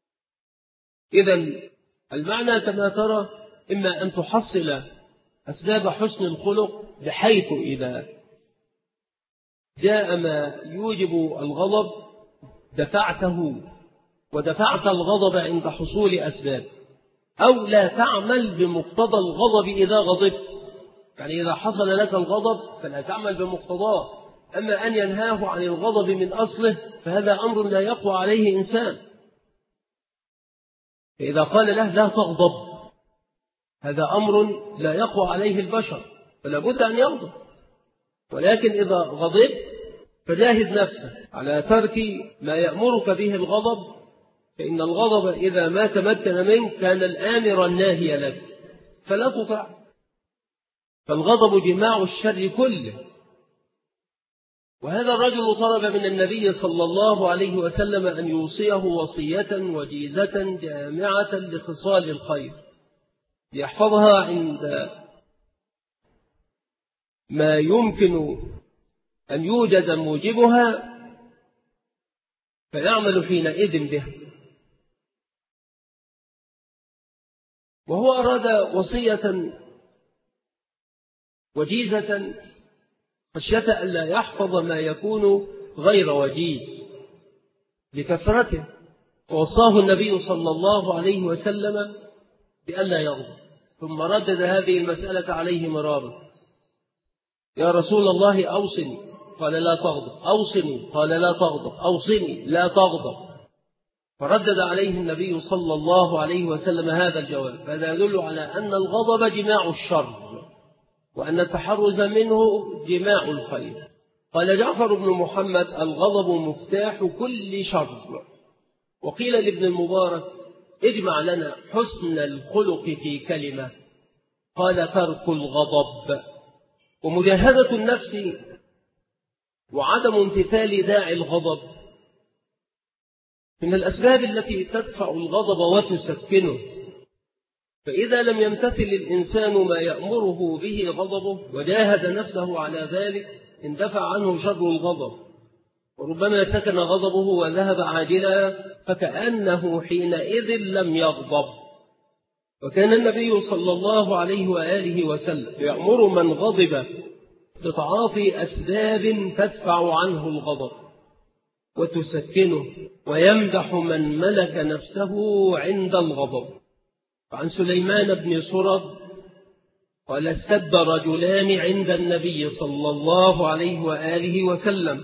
إذن المعنى كما ترى إما أن تحصل أسباب حسن الخلق بحيث إذا جاء ما يوجب الغضب دفعته ودفعت الغضب عند حصول أسباب، أو لا تعمل بمقتضى الغضب إذا غضبت، يعني إذا حصل لك الغضب فلا تعمل بمقتضاه. أما أن ينهاه عن الغضب من أصله فهذا أمر لا يقوى عليه إنسان. فإذا قال له لا تغضب هذا أمر لا يقوى عليه البشر، فلا بد أن يغضب. ولكن إذا غضب فجاهد نفسك على ترك ما يأمرك به الغضب، فإن الغضب إذا ما تمكن منك كان الآمر الناهي لك فلا تطع. فالغضب جماع الشر كله. وهذا الرجل طلب من النبي صلى الله عليه وسلم أن يوصيه وصية وجيزة جامعة لخصال الخير ليحفظها عند ما يمكن أن يوجد موجبها فيعمل حينئذ بها. وهو أراد وصية وجيزة خشية ألا يحفظ ما يكون غير وجيز لكثرته، ووصاه النبي صلى الله عليه وسلم بألا يغضب، ثم ردد هذه المسألة عليه مرارا: يا رسول الله أوصني، قال لا تغضب، أوصني، قال لا تغضب، أوصني، لا تغضب. فردد عليه النبي صلى الله عليه وسلم هذا الجواب. هذا يدل على أن الغضب جماع الشر، وأن التحرز منه جماع الخير. قال جعفر بن محمد: الغضب مفتاح كل شر. وقيل لابن المبارك: اجمع لنا حسن الخلق في كلمة. قال: ترك الغضب. ومجاهدة النفس وعدم امتثال داعي الغضب من الأسباب التي تدفع الغضب وتسكنه. فإذا لم يمتثل الإنسان ما يأمره به غضبه وجاهد نفسه على ذلك اندفع عنه شر الغضب، وربما سكن غضبه وذهب عاجلا فكأنه حينئذ لم يغضب. وكان النبي صلى الله عليه وآله وسلم يأمر من غضب بتعاطي أسباب تدفع عنه الغضب وتسكنه، ويمدح من ملك نفسه عند الغضب. فعن سليمان بن سرد قال: استب رجلان عند النبي صلى الله عليه وآله وسلم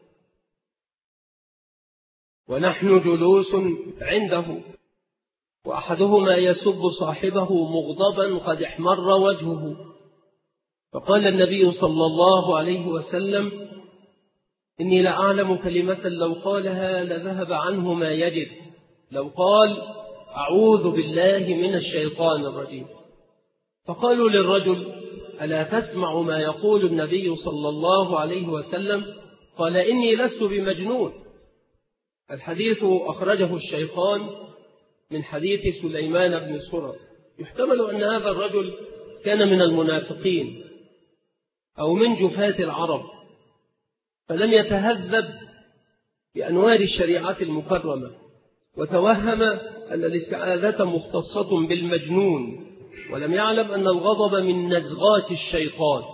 ونحن جلوس عنده، وأحدهما يسب صاحبه مغضبا قد احمر وجهه، فقال النبي صلى الله عليه وسلم: إني لأعلم كلمة لو قالها لذهب عنه ما يجد، لو قال: أعوذ بالله من الشيطان الرجيم. فقالوا للرجل: ألا تسمع ما يقول النبي صلى الله عليه وسلم؟ قال: إني لست بمجنون. الحديث أخرجه الشيخان من حديث سليمان بن سرد. يحتمل أن هذا الرجل كان من المنافقين أو من جفاة العرب، فلم يتهذب بأنوار الشريعة المكرمة، وتوهم أن الاستعاذة مختصة بالمجنون، ولم يعلم أن الغضب من نزغات الشيطان.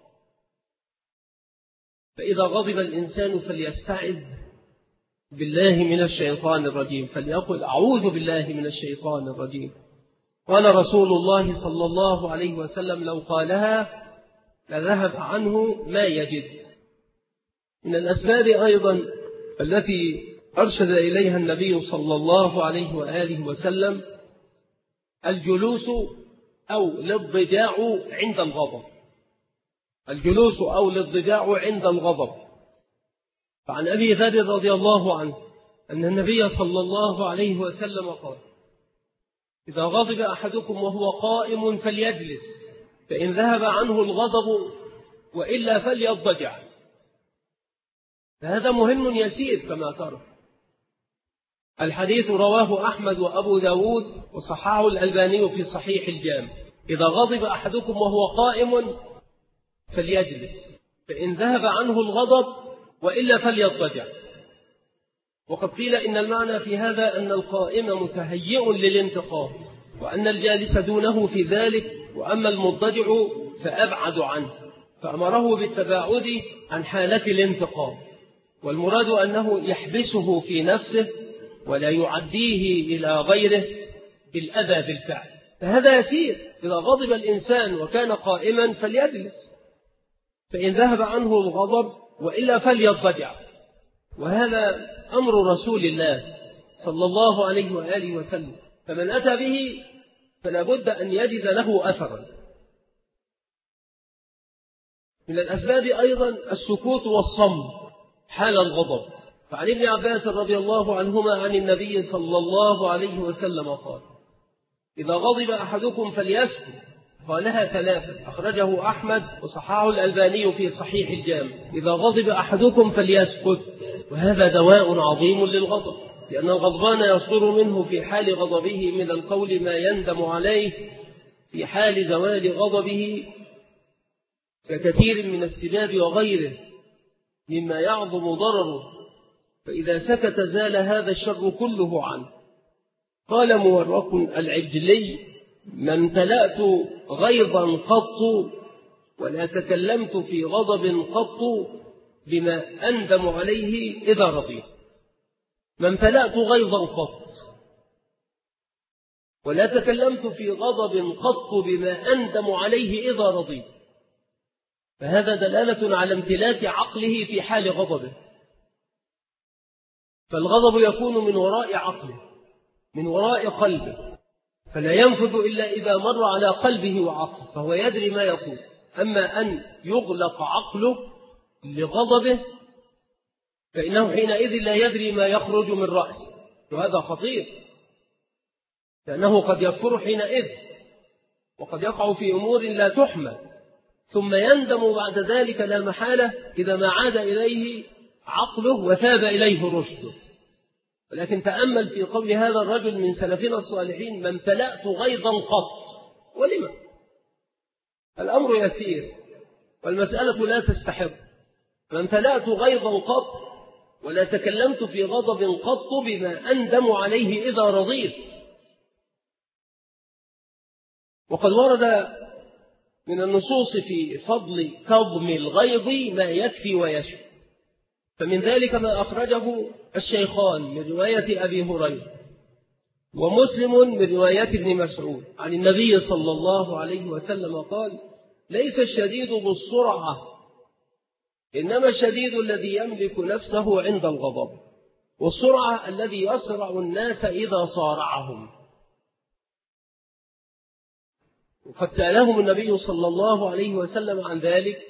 فإذا غضب الإنسان فليستعذ بالله من الشيطان الرجيم، فليقل: أعوذ بالله من الشيطان الرجيم. قال رسول الله صلى الله عليه وسلم: لو قالها لذهب عنه ما يجد. من الأسباب أيضا التي أرشد إليها النبي صلى الله عليه وآله وسلم الجلوس أو الاضطجاع عند الغضب. الجلوس أو الاضطجاع عند الغضب. فعن أبي ذر رضي الله عنه أن النبي صلى الله عليه وسلم قال: إذا غضب أحدكم وهو قائم فليجلس، فإن ذهب عنه الغضب وإلا فليضطجع. فهذا مهم يسير كما ترى. الحديث رواه أحمد وأبو داود وصححه الألباني في صحيح الجامع. إذا غضب أحدكم وهو قائم فليجلس، فإن ذهب عنه الغضب وإلا فليضطجع. وقد قيل إن المعنى في هذا أن القائم متهيئ للانتقام، وأن الجالس دونه في ذلك، وأما المضطجع فأبعد عنه، فأمره بالتباعد عن حالة الانتقام. والمراد أنه يحبسه في نفسه ولا يعديه إلى غيره بالأذى بالفعل. فهذا يسير. إذا غضب الإنسان وكان قائما فليجلس، فإن ذهب عنه الغضب وإلا فليضطجع. وهذا أمر رسول الله صلى الله عليه وآله وسلم، فمن أتى به فلا بد أن يجد له أثرا. من الأسباب أيضا السكوت والصمت حال الغضب. فعن ابن عباس رضي الله عنهما عن النبي صلى الله عليه وسلم قال: إذا غضب أحدكم فليسكت. قالها ثلاثة، أخرجه أحمد وصححه الألباني في صحيح الجامع. إذا غضب أحدكم فليسكت. وهذا دواء عظيم للغضب، لأن الغضبان يصدر منه في حال غضبه من القول ما يندم عليه في حال زوال غضبه، ككثير من السباب وغيره مما يعظم ضرره. فإذا سكت زال هذا الشر كله عنه. قال مورق العجلي: ما امتلأت غيظا قط ولا تكلمت في غضب قط بما أندم عليه إذا رضيت. ما امتلأت غيظا قط ولا تكلمت في غضب قط بما أندم عليه إذا رضيت، فهذا دلالة على امتلاك عقله في حال غضبه. فالغضب يكون من وراء عقله، من وراء قلبه، فلا ينفذ إلا إذا مر على قلبه وعقله، فهو يدري ما يقول. أما أن يغلق عقله لغضبه فإنه حينئذ لا يدري ما يخرج من رأسه، وهذا خطير، لأنه قد يكفر حينئذ وقد يقع في أمور لا تحمل، ثم يندم بعد ذلك لا محالة إذا ما عاد إليه عقله وثاب إليه رشده. ولكن تأمل في قول هذا الرجل من سلفنا الصالحين: ما امتلأت غيظا قط. ولما؟ الأمر يسير والمسألة لا تستحق. ما امتلأت غيظا قط ولا تكلمت في غضب قط بما أندم عليه إذا رضيت. وقد ورد من النصوص في فضل كظم الغيظ ما يكفي ويشفي، فمن ذلك ما أخرجه الشيخان من رواية أبي هريرة ومسلم من رواية ابن مسعود عن النبي صلى الله عليه وسلم قال: ليس الشديد بالسرعة، إنما الشديد الذي يملك نفسه عند الغضب، والسرعة الذي يسرع الناس إذا صارعهم. وقد سألهم النبي صلى الله عليه وسلم عن ذلك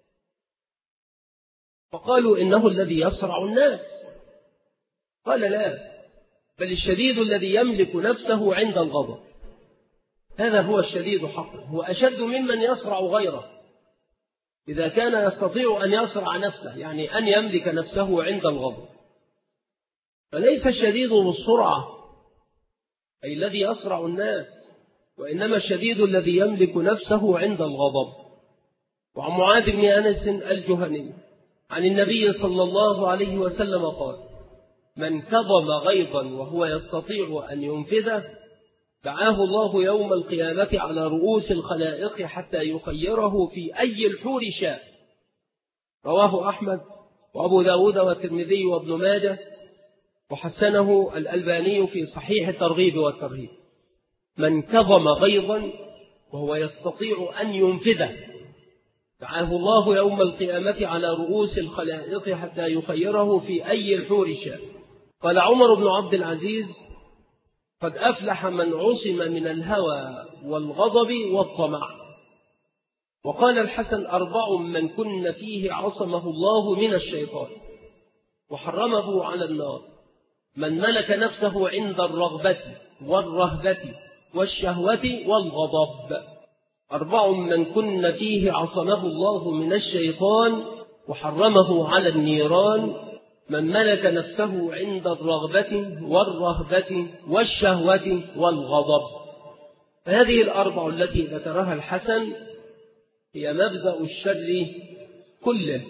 فقالوا: إنه الذي يسرع الناس. قال: لا، بل الشديد الذي يملك نفسه عند الغضب، هذا هو الشديد حقا، هو أشد ممن يسرع غيره إذا كان يستطيع أن يسرع نفسه، يعني أن يملك نفسه عند الغضب. فليس الشديد بالسرعة أي الذي يسرع الناس، وإنما الشديد الذي يملك نفسه عند الغضب. وعن معاذ بن أنس الجهني عن النبي صلى الله عليه وسلم قال: من كظم غيظا وهو يستطيع أن ينفذه دعاه الله يوم القيامة على رؤوس الخلائق حتى يخيره في أي الحور شاء. رواه أحمد وأبو داود والترمذي وابن ماجه، وحسنه الألباني في صحيح الترغيب والترهيب. من كظم غيظا وهو يستطيع أن ينفذه دعاه الله يوم القيامة على رؤوس الخلائق حتى يخيره في أي الحور شاء. قال عمر بن عبد العزيز: قد أفلح من عصم من الهوى والغضب والطمع. وقال الحسن: 4 من كن فيه عصمه الله من الشيطان وحرمه على النار: من ملك نفسه عند الرغبة والرهبة والشهوة والغضب. 4 من كن فيه عصمه الله من الشيطان وحرمه على النيران: من ملك نفسه عند الرغبة والرهبة والشهوة والغضب. فهذه ال4 التي ذكرها الحسن هي مبدأ الشر كله.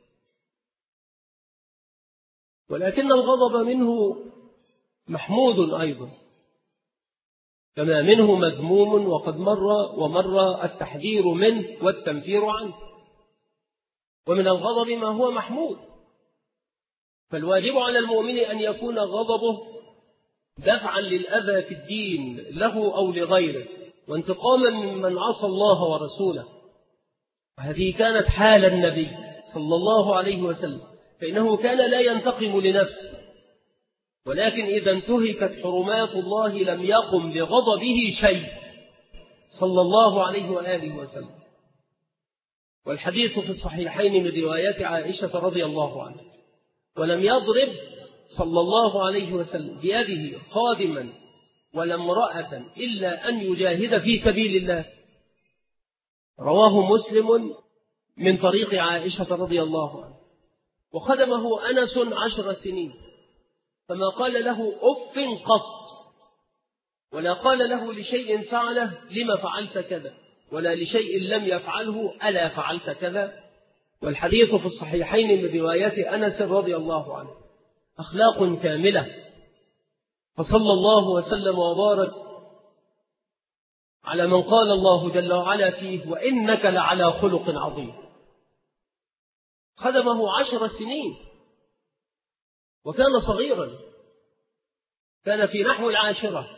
ولكن الغضب منه محمود أيضا، كما منه مذموم، وقد مر التحذير منه والتنفير عنه. ومن الغضب ما هو محمود، فالواجب على المؤمن أن يكون غضبه دفعا للأذى في الدين له أو لغيره، وانتقاما ممن عصى الله ورسوله. وهذه كانت حال النبي صلى الله عليه وسلم، فإنه كان لا ينتقم لنفسه، ولكن إذا انتهكت حرمات الله لم يقم بغضبه شيء صلى الله عليه وآله وسلم. والحديث في الصحيحين من رواية عائشة رضي الله عنها: ولم يضرب صلى الله عليه وسلم بيده خادما ولا امرأة إلا أن يجاهد في سبيل الله. رواه مسلم من طريق عائشة رضي الله عنها. وخدمه أنس 10 سنين، فما قال له أف قط، ولا قال له لشيء فعله لما فعلت كذا، ولا لشيء لم يفعله ألا فعلت كذا. والحديث في الصحيحين من روايات أنس رضي الله عنه أخلاق كاملة. فصلى الله وسلم وبارك على من قال الله جل وعلا فيه: وإنك لعلى خلق عظيم. خدمه 10 سنين وكان صغيرا، كان في نحو 10،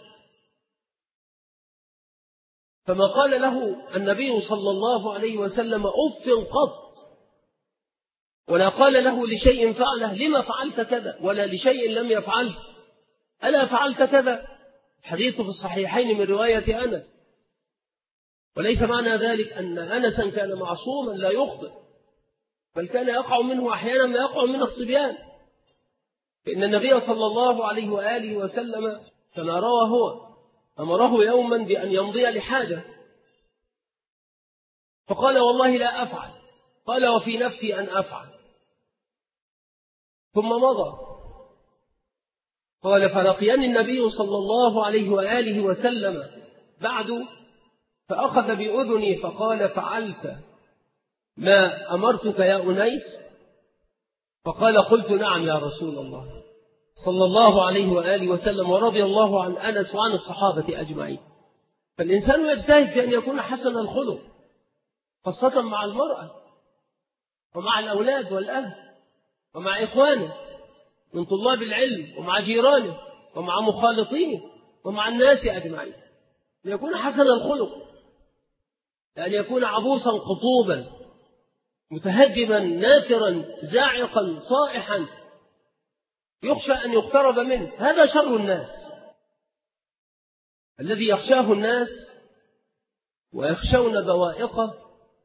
فما قال له النبي صلى الله عليه وسلم أف قط، ولا قال له لشيء فعله لما فعلت كذا، ولا لشيء لم يفعله ألا فعلت كذا. حديث في الصحيحين من رواية أنس. وليس معنى ذلك أن أنسا كان معصوما لا يخطئ، بل كان يقع منه أحيانا ما يقع من الصبيان. فإن النبي صلى الله عليه وآله وسلم كما روى هو أمره يوما بأن يمضي لحاجة، فقال: والله لا أفعل. قال: وفي نفسي أن أفعل. ثم مضى. قال: فلقيني النبي صلى الله عليه وآله وسلم بعد فأخذ بأذني فقال: فعلت ما أمرتك يا أنيس؟ فقال: قلت: نعم يا رسول الله، صلى الله عليه وآله وسلم. ورضي الله عن أنس وعن الصحابة أجمعين. فالإنسان يجتهد في أن يكون حسن الخلق، خاصة مع المرأة ومع الأولاد والأهل ومع إخوانه من طلاب العلم ومع جيرانه ومع مخالطيه ومع الناس أجمعين، ليكون حسن الخلق، لأن يكون عبوسا قطوبا متهجما نافرا زاعقا صائحا يخشى أن يقترب منه. هذا شر الناس الذي يخشاه الناس ويخشون بوائقه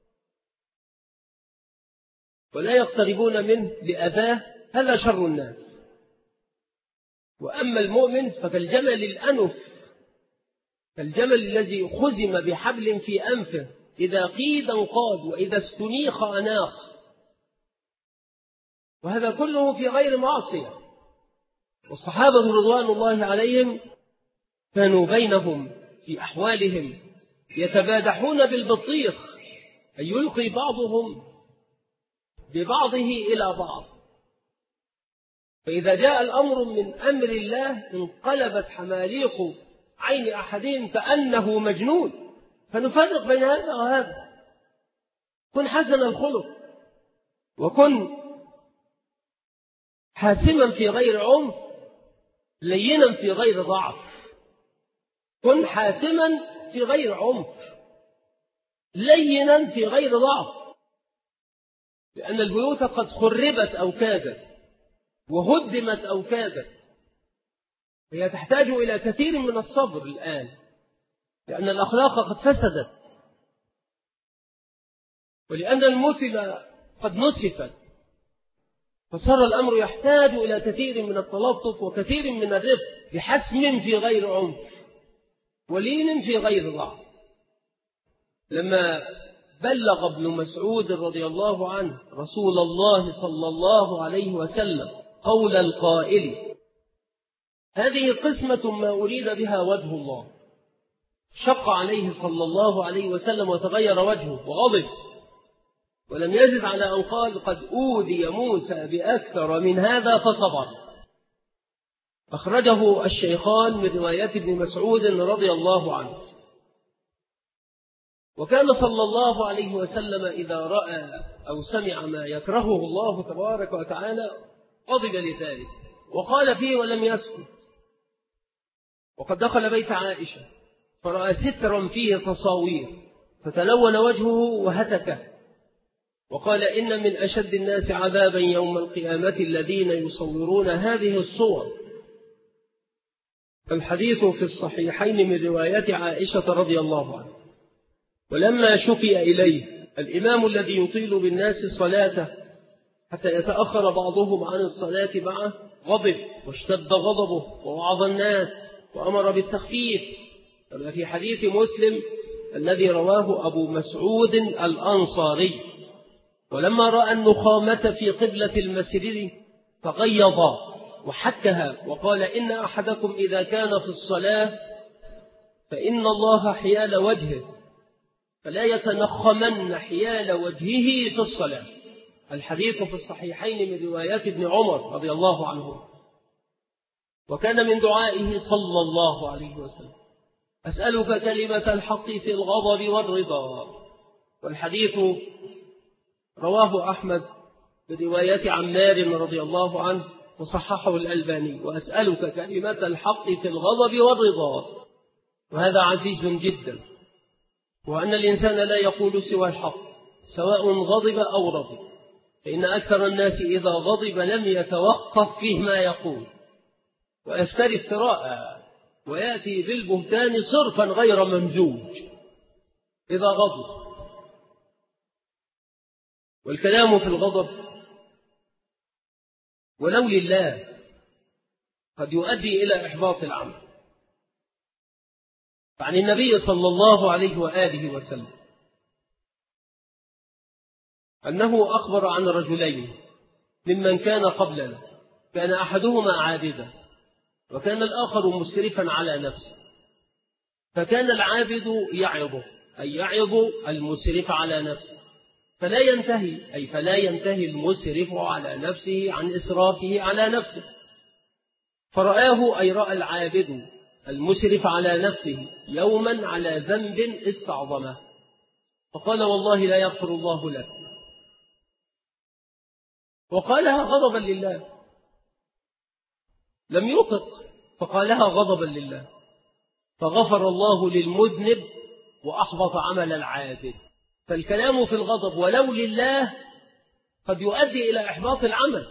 ولا يقتربون منه لأذاه. هذا شر الناس. وأما المؤمن فكالجمل الأنف، كالجمل الذي خزم بحبل في أنفه، إذا قيد انقاد وإذا استنيخ أناخ. وهذا كله في غير معصية. والصحابة رضوان الله عليهم كانوا بينهم في أحوالهم يتبادحون بالبطيخ، أي يلقي بعضهم ببعضه إلى بعض. فإذا جاء الأمر من أمر الله انقلبت حماليق عين أحدهم كأنه مجنون. فنفرق بين هذا وهذا. كن حسن الخلق، وكن حاسما في غير عنف، لينا في غير ضعف. كن حاسما في غير عنف، لينا في غير ضعف. لأن البيوت قد خربت أو كادت وهدمت أو كادت، هي تحتاج إلى كثير من الصبر الآن، لأن الأخلاق قد فسدت، ولأن المثل قد نسفت، فصار الأمر يحتاج إلى كثير من التلطف وكثير من الرفق، بحسم في غير عنف ولين في غير ضعف. لما بلغ ابن مسعود رضي الله عنه رسول الله صلى الله عليه وسلم قول القائل: هذه قسمة ما أريد بها وجه الله، شق عليه صلى الله عليه وسلم وتغير وجهه وغضب، ولم يزد على أن قال: قد أوذي موسى بأكثر من هذا فصبر. أخرجه الشيخان من رواية ابن مسعود رضي الله عنه. وكان صلى الله عليه وسلم إذا رأى أو سمع ما يكرهه الله تبارك وتعالى غضب لذلك وقال فيه ولم يسكت. وقد دخل بيت عائشة فرأى سترا فيه تصاوير فتلون وجهه وهتكه، وقال: إن من أشد الناس عذابا يوم القيامة الذين يصورون هذه الصور. الحديث في الصحيحين من رواية عائشة رضي الله عنها. ولما شكي إليه الإمام الذي يطيل بالناس صلاته حتى يتأخر بعضهم عن الصلاة معه غضب واشتد غضبه ووعظ الناس وأمر بالتخفيف، كما في حديث مسلم الذي رواه أبو مسعود الأنصاري: ولما رأى النخامة في قبلة المسجد تغيظ وحكها وقال: إن أحدكم إذا كان في الصلاة فإن الله حيال وجهه فلا يتنخمن حيال وجهه في الصلاة. الحديث في الصحيحين من روايات ابن عمر رضي الله عنه. وكان من دعائه صلى الله عليه وسلم: أسألك كلمة الحق في الغضب والرضا. والحديث رواه أحمد برواية عمار رضي الله عنه وصححه الألباني: وأسألك كلمة الحق في الغضب والرضا. وهذا عزيز جدا، وأن الإنسان لا يقول سوى الحق سواء غضب أو رضي، فإن أكثر الناس إذا غضب لم يتوقف فيه ما يقول ويفتري افتراء ويأتي بالبهتان صرفا غير ممزوج إذا غضب. والكلام في الغضب ولو لله قد يؤدي إلى إحباط العمل. فعن النبي صلى الله عليه وآله وسلم أنه أخبر عن رجلين ممن كان قبلنا، كان أحدهما عابدا وكان الآخر مسرفا على نفسه، فكان العابد يعظه، أي يعظ المسرف على نفسه، فلا ينتهي المسرف على نفسه عن إسرافه على نفسه. فرآه، أي رأى العابد المسرف على نفسه يوما على ذنب استعظمه، فقال: والله لا يغفر الله لك. وقالها غضبا لله، لم يطق، فقالها غضبا لله، فغفر الله للمذنب وأحبط عمل العابد. فالكلام في الغضب ولو لله قد يؤدي إلى إحباط العمل،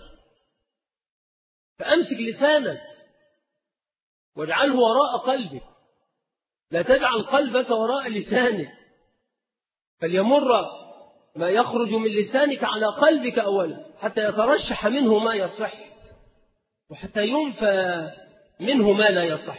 فأمسك لسانك واجعله وراء قلبك، لا تجعل قلبك وراء لسانك، فليمر ما يخرج من لسانك على قلبك أولا حتى يترشح منه ما يصح، وحتى ينفى منه ما لا يصح.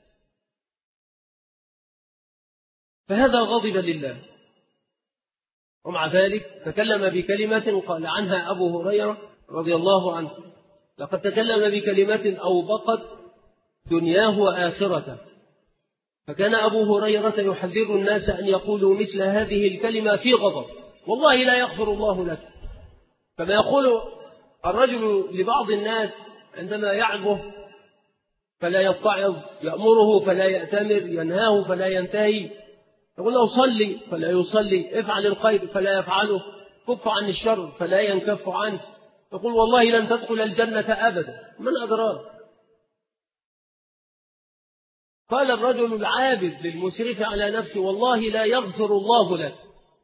فهذا غضب لله. ومع ذلك تكلم بكلمة قال عنها أبو هريرة رضي الله عنه: لقد تكلم بكلمة أوبقت دنياه وآخرته. فكان أبو هريرة يحذر الناس أن يقولوا مثل هذه الكلمة في غضب: والله لا يغفر الله لك. كما يقول الرجل لبعض الناس عندما يعظه فلا يتعظ، يأمره فلا يأتمر، ينهاه فلا ينتهي، يقول له صلي فلا يصلي، افعل الخير فلا يفعله، كف عن الشر فلا ينكف عنه، يقول والله لن تدخل الجنة أبدا. من أدراك؟ قال الرجل العابد للمسرف على نفسه: والله لا يغفر الله لك،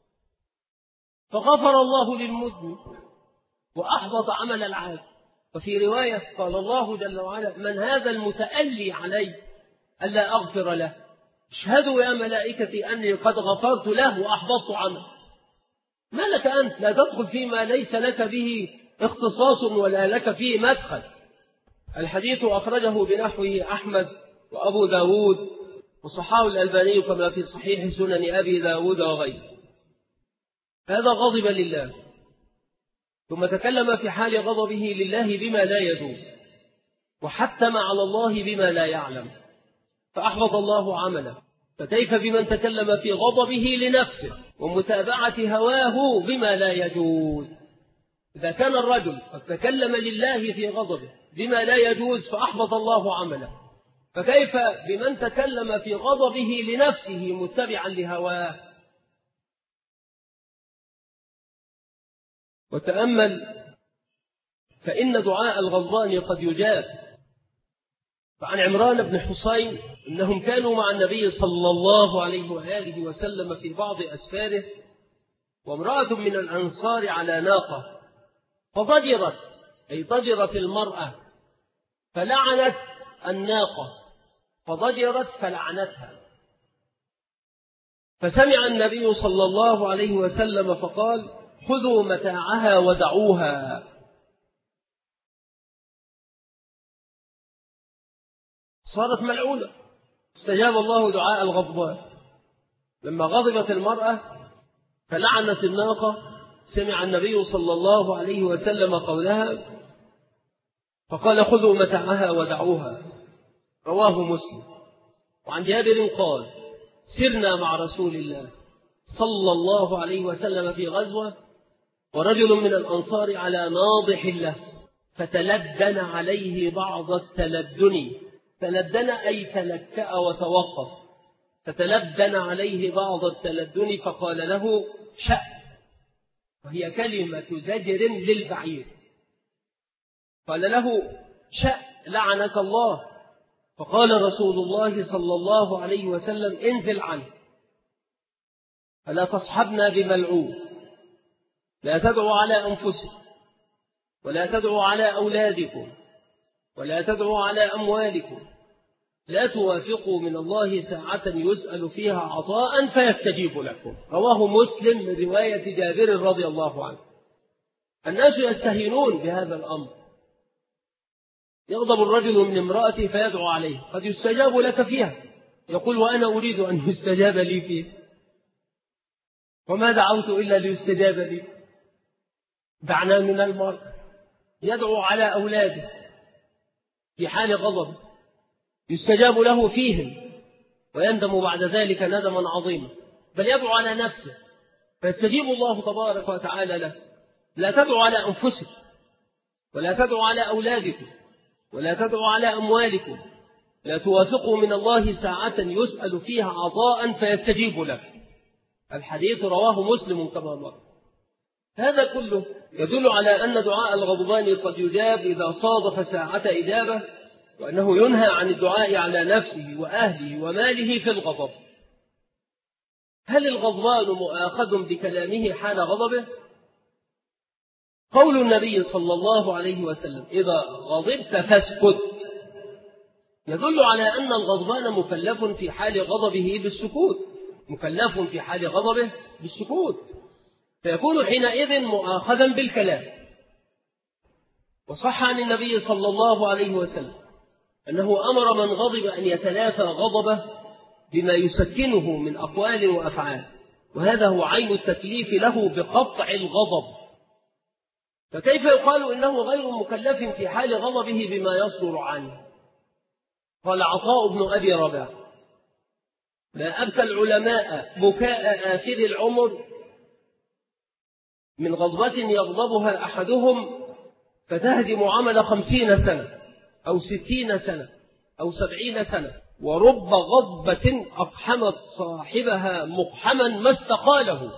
فغفر الله للمذنب وأحبط عمل العابد. وفي رواية قال الله جل وعلا: من هذا المتألي علي ألا أغفر له؟ اشهدوا يا ملائكتي أني قد غفرت له وأحبطت عمله. ما لك أنت؟ لا تدخل فيما ليس لك به اختصاص ولا لك فيه مدخل. الحديث أخرجه بنحوه أحمد وأبو داود وصححه الألباني كما في صحيح سنن أبي داود وغيره. هذا غضب لله، ثم تكلم في حال غضبه لله بما لا يجوز، وحتم على الله بما لا يعلم، فأحبط الله عمله. فكيف بمن تكلم في غضبه لنفسه ومتابعة هواه بما لا يجوز؟ إذا كان الرجل قد تكلم لله في غضبه بما لا يجوز فأحبط الله عمله، فكيف بمن تكلم في غضبه لنفسه متبعا لهواه؟ وتأمل فإن دعاء الغضبان قد يجاب. فعن عمران بن حصين أنهم كانوا مع النبي صلى الله عليه وآله وسلم في بعض أسفاره، وامرأة من الأنصار على ناقة، فضجرت، أي ضجرت المرأة فلعنت الناقة، فضجرت فلعنتها. فسمع النبي صلى الله عليه وسلم فقال: خذوا متاعها ودعوها. صارت ملعونة. استجاب الله دعاء الغضبان. لما غضبت المرأة فلعنت الناقة، سمع النبي صلى الله عليه وسلم قولها فقال: خذوا متاعها ودعوها. رواه مسلم. وعن جابر قال: سرنا مع رسول الله صلى الله عليه وسلم في غزوة، ورجل من الأنصار على ناضح له، فتلدن عليه بعض التلدن. تلدن أي تلكأ وتوقف. فتلدن عليه بعض التلدن فقال له شأ، وهي كلمة زجر للبعير. قال له شأ لعنك الله. فقال رسول الله صلى الله عليه وسلم انزل عنه، فلا تصحبنا بملعون. لا تدعوا على أنفسكم، ولا تدعوا على أولادكم، ولا تدعوا على أموالكم. لا توافقوا من الله ساعة يسأل فيها عطاء فيستجيب لكم. رواه مسلم من رواية جابر رضي الله عنه. الناس يستهينون بهذا الأمر. يغضب الرجل من امرأته فيدعو عليه، قد يستجاب لك فيها، يقول وأنا أريد أن يستجاب لي فيه، وما دعوت إلا ليستجاب لي. دعنا من المرء يدعو على أولاده في حال غضب يستجاب له فيهم ويندم بعد ذلك ندما عظيما، بل يدعو على نفسه فيستجيب الله تبارك وتعالى له. لا تدعو على أنفسكم، ولا تدعو على أولادكم، ولا تدعو على أموالكم. لا توافقوا من الله ساعة يسأل فيها عطاء فيستجيب لك. الحديث رواه مسلم كما مر. هذا كله يدل على أن دعاء الغضبان قد يجاب إذا صادف ساعة إجابة، وأنه ينهى عن الدعاء على نفسه وأهله وماله في الغضب. هل الغضبان مؤاخذ بكلامه حال غضبه؟ قول النبي صلى الله عليه وسلم إذا غضبت فاسكت يدل على أن الغضبان مكلف في حال غضبه بالسكوت، مكلف في حال غضبه بالسكوت، فيكون حينئذ مؤاخذا بالكلام. وصح عن النبي صلى الله عليه وسلم أنه أمر من غضب أن يتلافى غضبه بما يسكنه من أقوال وأفعال، وهذا هو عين التكليف له بقطع الغضب. فكيف يقال إنه غير مكلف في حال غضبه بما يصدر عنه؟ قال عطاء بن أبي رباح ما أبكى العلماء بكاء آخر العمر من غضبة يغضبها أحدهم فتهدم عمل 50 سنة أو 60 سنة أو 70 سنة، ورب غضبة أقحمت صاحبها مقحما ما استقاله.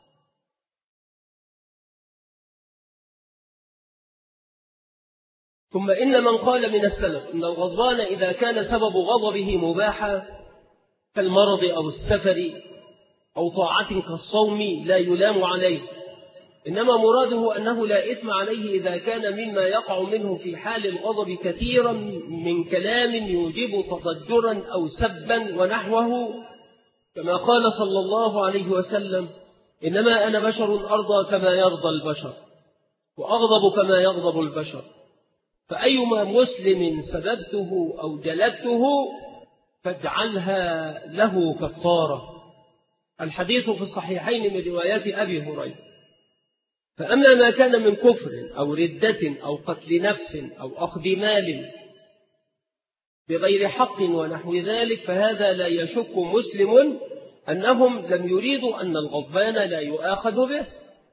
ثم إن من قال من السلف إن الغضبان إذا كان سبب غضبه مباحا كالمرض أو السفر أو طاعة كالصوم لا يلام عليه، إنما مراده أنه لا إثم عليه إذا كان مما يقع منه في حال الغضب كثيرا من كلام يوجب تضجرا أو سبا ونحوه، كما قال صلى الله عليه وسلم إنما أنا بشر أرضى كما يرضى البشر وأغضب كما يغضب البشر، فأيما مسلم سببته أو جلدته فاجعلها له كفارة. الحديث في الصحيحين من روايات أبي هريرة. فأما ما كان من كفر أو ردة أو قتل نفس أو أخذ مال بغير حق ونحو ذلك فهذا لا يشك مسلم أنهم لم يريدوا أن الغضبان لا يؤاخذ به.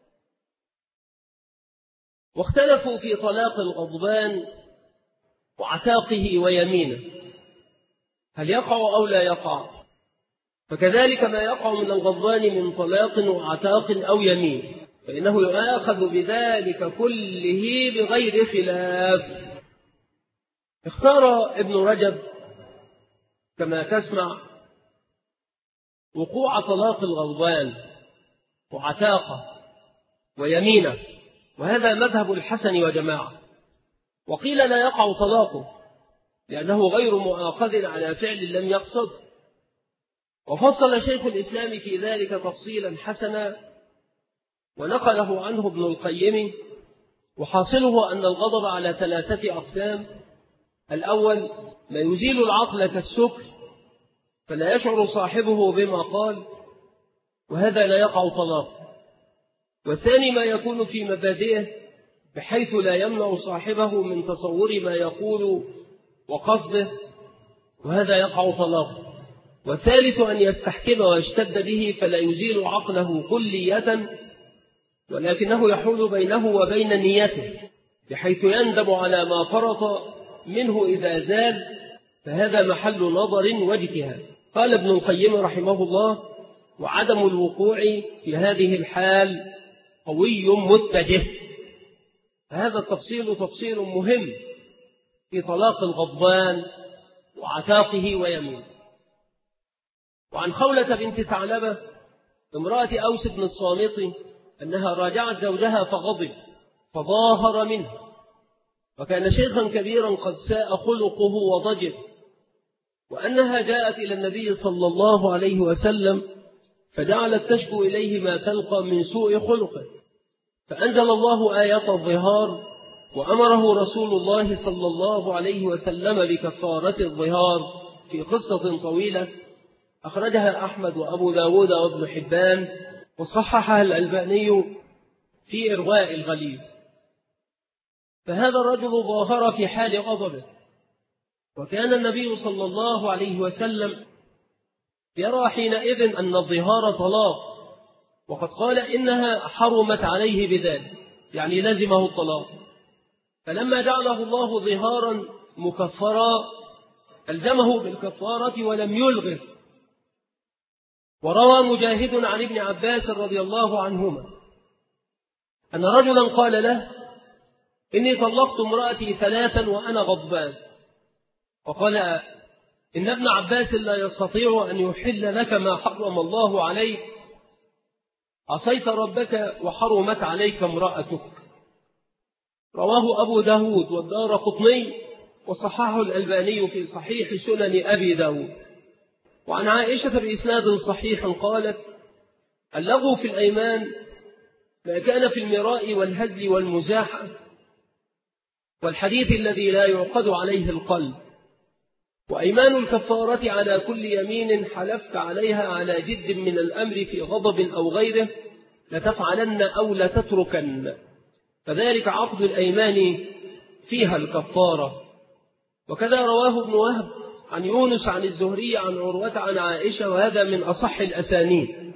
واختلفوا في طلاق الغضبان وعتاقه ويمينه، هل يقع أو لا يقع؟ فكذلك ما يقع من الغضبان من طلاق وعتاق أو يمين فإنه يؤاخذ بذلك كله بغير خلاف. اختار ابن رجب كما تسمع وقوع طلاق الغضبان وعتاقه ويمينه، وهذا مذهب الحسن وجماعة. وقيل لا يقع طلاقه لأنه غير مؤاخذ على فعل لم يقصد. وفصل شيخ الإسلام في ذلك تفصيلا حسنا ونقله عنه ابن القيم. وحاصله أن الغضب على 3 أقسام: الأول ما يزيل العقل كالسكر فلا يشعر صاحبه بما قال وهذا لا يقع طلاق. والثاني ما يكون في مبادئه بحيث لا يمنع صاحبه من تصور ما يقول وقصده وهذا يقع طلاق. والثالث أن يستحكم ويشتد به فلا يزيل عقله كلية ولكنه يحول بينه وبين نيته بحيث يندم على ما فرط منه إذا زاد، فهذا محل نظر واجتهاد. قال ابن القيم رحمه الله: وعدم الوقوع في هذه الحال قوي متجه. فهذا التفصيل تفصيل مهم في طلاق الغضبان وعتاقه ويمينه. وعن خولة بنت ثعلبة امرأة أوس بن الصامت أنها راجعت زوجها فغضب فظاهر منه، وكان شيخا كبيرا قد ساء خلقه وضجر، وأنها جاءت إلى النبي صلى الله عليه وسلم فجعلت تشكو إليه ما تلقى من سوء خلقه، فأنزل الله آية الظهار، وأمره رسول الله صلى الله عليه وسلم بكفارة الظهار في قصة طويلة أخرجها أحمد وأبو داود وابن حبان، وصححها الألباني في إرواء الغليل. فهذا الرجل ظاهر في حال غضبه، وكان النبي صلى الله عليه وسلم يرى حينئذ أن الظهار طلاق، وقد قال إنها حرمت عليه بذلك، يعني لزمه الطلاق. فلما جعله الله ظهارا مكفرا ألزمه بالكفارة ولم يلغه. وروى مجاهد عن ابن عباس رضي الله عنهما أن رجلا قال له: إني طلقت امرأتي 3 وأنا غضبان. وقال: إن ابن عباس لا يستطيع أن يحل لك ما حرم الله عليك، عصيت ربك وحرمت عليك امرأتك. رواه أبو داود والدارقطني، وصححه الألباني في صحيح سنن أبي داود. وعن عائشة بإسناد صحيح قالت: اللغو في الأيمان ما كان في المراء والهزل والمزاحة والحديث الذي لا يعقد عليه القلب، وأيمان الكفارة على كل يمين حلفت عليها على جد من الأمر في غضب أو غيره لتفعلن أو لتتركن، فذلك عقد الأيمان فيها الكفارة. وكذا رواه ابن وهب عن يونس عن الزهري عن عروة عن عائشة، وهذا من أصح الأسانيد.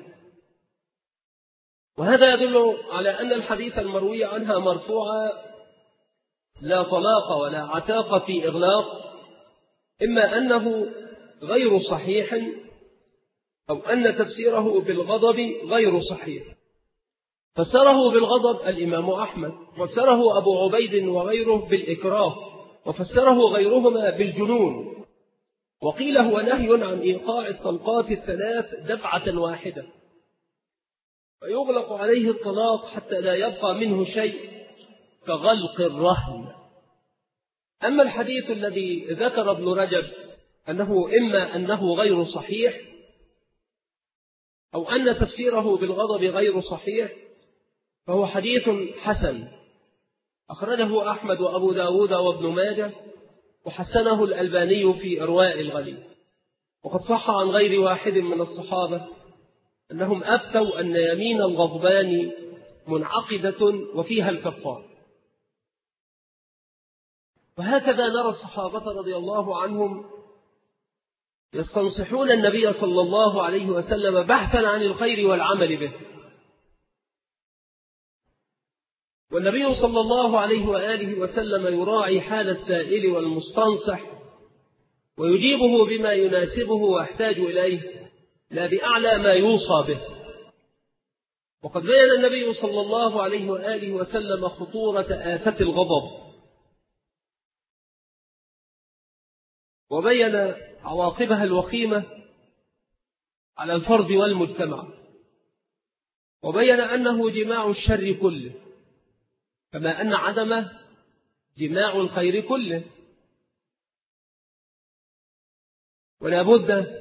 وهذا يدل على أن الحديث المروي عنها مرفوعا لا طلاق ولا عتاق في إغلاق، إما أنه غير صحيح أو أن تفسيره بالغضب غير صحيح. فسره بالغضب الإمام أحمد، وفسره أبو عبيد وغيره بالإكراه، وفسره غيرهما بالجنون. وقيل هو نهي عن إيقاع الطلقات 3 دفعة واحدة، فيغلق عليه الطلاق حتى لا يبقى منه شيء كغلق الرهن. أما الحديث الذي ذكر ابن رجب أنه إما أنه غير صحيح أو أن تفسيره بالغضب غير صحيح، فهو حديث حسن أخرجه أحمد وأبو داود وابن ماجه، وحسنه الألباني في إرواء الغليل. وقد صح عن غير واحد من الصحابة أنهم أفتوا أن يمين الغضبان منعقدة وفيها الكفار. وهكذا نرى الصحابة رضي الله عنهم يستنصحون النبي صلى الله عليه وسلم بحثا عن الخير والعمل به. والنبي صلى الله عليه وآله وسلم يراعي حال السائل والمستنصح ويجيبه بما يناسبه ويحتاج إليه، لا بأعلى ما يوصى به. وقد بين النبي صلى الله عليه وآله وسلم خطورة آفة الغضب، وبين عواقبها الوخيمة على الفرد والمجتمع، وبين أنه جماع الشر كله، كما أن عدمه جماع الخير كله. ولا بد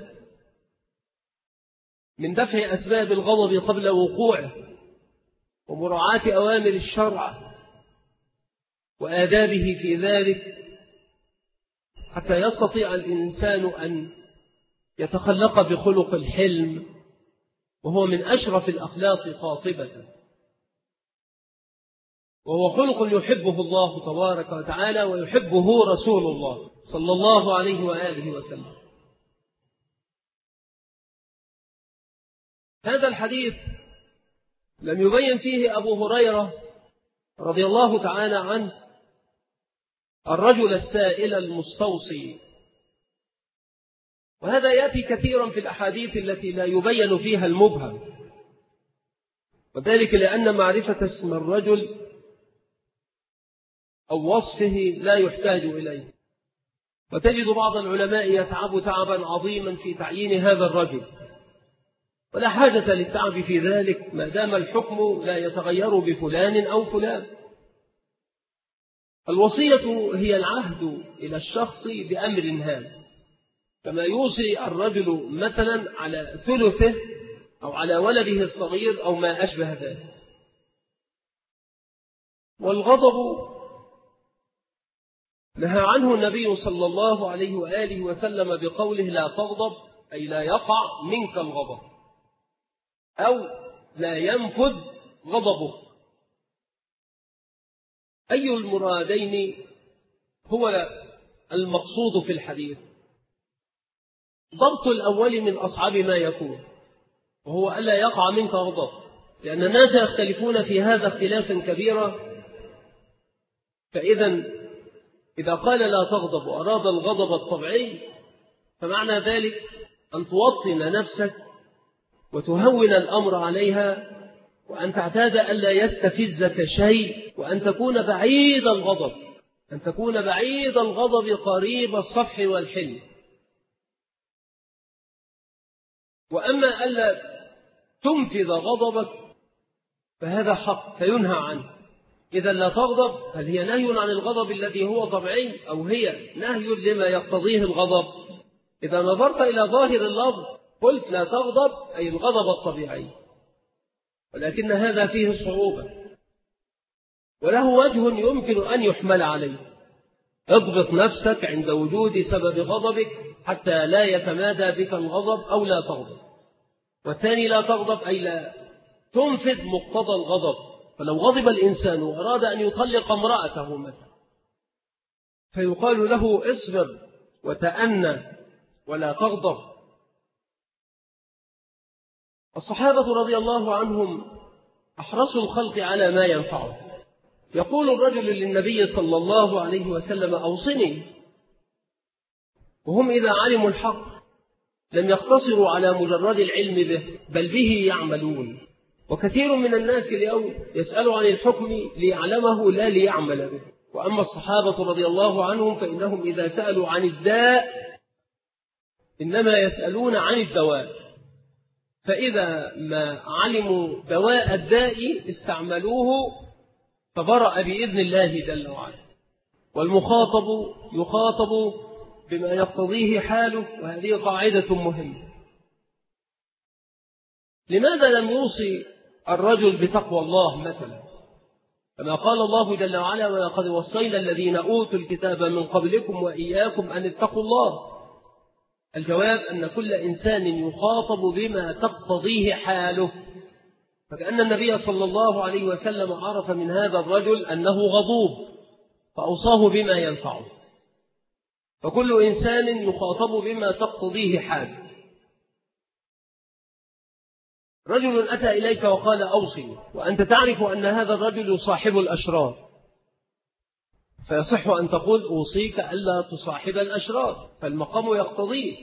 من دفع أسباب الغضب قبل وقوعه، ومراعاة أوامر الشرع وآدابه في ذلك، حتى يستطيع الإنسان أن يتخلق بخلق الحلم، وهو من أشرف الأخلاق قاطبة، وهو خلق يحبه الله تبارك وتعالى ويحبه رسول الله صلى الله عليه وآله وسلم. هذا الحديث لم يبين فيه أبو هريرة رضي الله تعالى عنه الرجل السائل المستوصي. وهذا يأتي كثيرا في الأحاديث التي لا يبين فيها المبهم، وذلك لأن معرفة اسم الرجل أو وصفه لا يحتاج إليه. وتجد بعض العلماء يتعب تعبا عظيما في تعيين هذا الرجل، ولا حاجة للتعب في ذلك ما دام الحكم لا يتغير بفلان أو فلان. الوصية هي العهد إلى الشخص بأمر هام، كما يوصي الرجل مثلا على ثلثه أو على ولده الصغير أو ما أشبه ذلك. والغضب نهى عنه النبي صلى الله عليه وآله وسلم بقوله لا تغضب، أي لا يقع منك الغضب أو لا ينفذ غضبك. أي المرادين هو المقصود في الحديث؟ ضبط الأول من أصعب ما يكون، وهو ألا يقع منك غضب، لأن الناس يختلفون في هذا اختلافا كبيرا. إذا قال لا تغضب وأراد الغضب الطبيعي، فمعنى ذلك أن توطن نفسك وتهون الأمر عليها، وأن تعتاد ألا يستفزك شيء، وأن تكون بعيد الغضب، أن تكون بعيد الغضب قريب الصفح والحلم. وأما ألا تنفذ غضبك فهذا حق فينهى عنه. إذا لا تغضب، هل هي نهي عن الغضب الذي هو طبيعي، أو هي نهي لما يقتضيه الغضب؟ إذا نظرت إلى ظاهر اللفظ قلت لا تغضب أي الغضب الطبيعي، ولكن هذا فيه صعوبة، وله وجه يمكن أن يحمل عليه. اضبط نفسك عند وجود سبب غضبك حتى لا يتمادى بك الغضب، أو لا تغضب. والثاني لا تغضب أي لا تنفذ مقتضى الغضب. فلو غضب الإنسان وأراد أن يطلق امرأته مثلا، فيقال له اصبر وتأنى ولا تغضب. الصحابة رضي الله عنهم أحرصوا الخلق على ما ينفعه. يقول الرجل للنبي صلى الله عليه وسلم أوصني، وهم إذا علموا الحق لم يقتصروا على مجرد العلم به، بل به يعملون. وكثير من الناس اليوم يسأل عن الحكم ليعلمه لا ليعمل به. وأما الصحابة رضي الله عنهم فإنهم إذا سألوا عن الداء إنما يسألون عن الدواء، فإذا ما علموا دواء الداء استعملوه فبرأ بإذن الله جل وعلا. والمخاطب يخاطب بما يقتضيه حاله، وهذه قاعدة مهمة. لماذا لم يوصي الرجل بتقوى الله مثلا، كما قال الله جل وعلا ولقد وصينا الذين أوتوا الكتاب من قبلكم وإياكم أن اتقوا الله؟ الجواب أن كل إنسان يخاطب بما تقتضيه حاله، فكأن النبي صلى الله عليه وسلم عرف من هذا الرجل أنه غضوب فأوصاه بما ينفعه. فكل إنسان يخاطب بما تقتضيه حاله. رجل أتى إليك وقال أوصني، وأنت تعرف أن هذا الرجل صاحب الأشرار، فيصح أن تقول أوصيك ألا تصاحب الأشرار، فالمقام يقتضيه.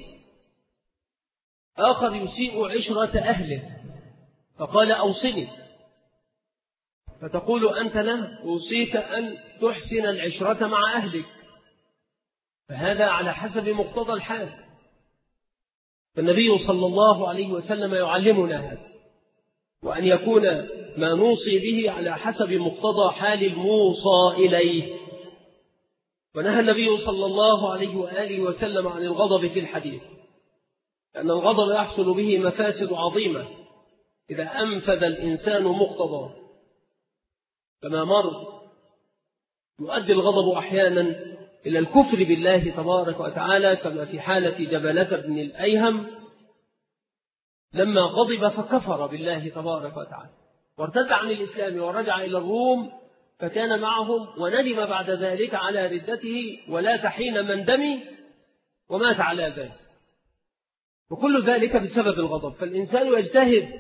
آخر يسيء عشرة أهله فقال أوصني، فتقول أنت له أوصيك أن تحسن العشرة مع أهلك، فهذا على حسب مقتضى الحال. فالنبي صلى الله عليه وسلم يعلمنا هذا، وأن يكون ما نوصي به على حسب مقتضى حال الموصى إليه. ونهى النبي صلى الله عليه وآله وسلم عن الغضب في الحديث، لأن الغضب يحصل به مفاسد عظيمة إذا أنفذ الإنسان مقتضى. كما مر يؤدي الغضب أحيانا إلى الكفر بالله تبارك وتعالى، كما في حالة جبلة بن الأيهم لما غضب فكفر بالله تبارك وتعالى وارتد عن الإسلام ورجع إلى الروم، فكان معهم وندم بعد ذلك على ردته ولا حين مندمه ومات على ذلك، وكل ذلك بسبب الغضب. فالإنسان يجتهد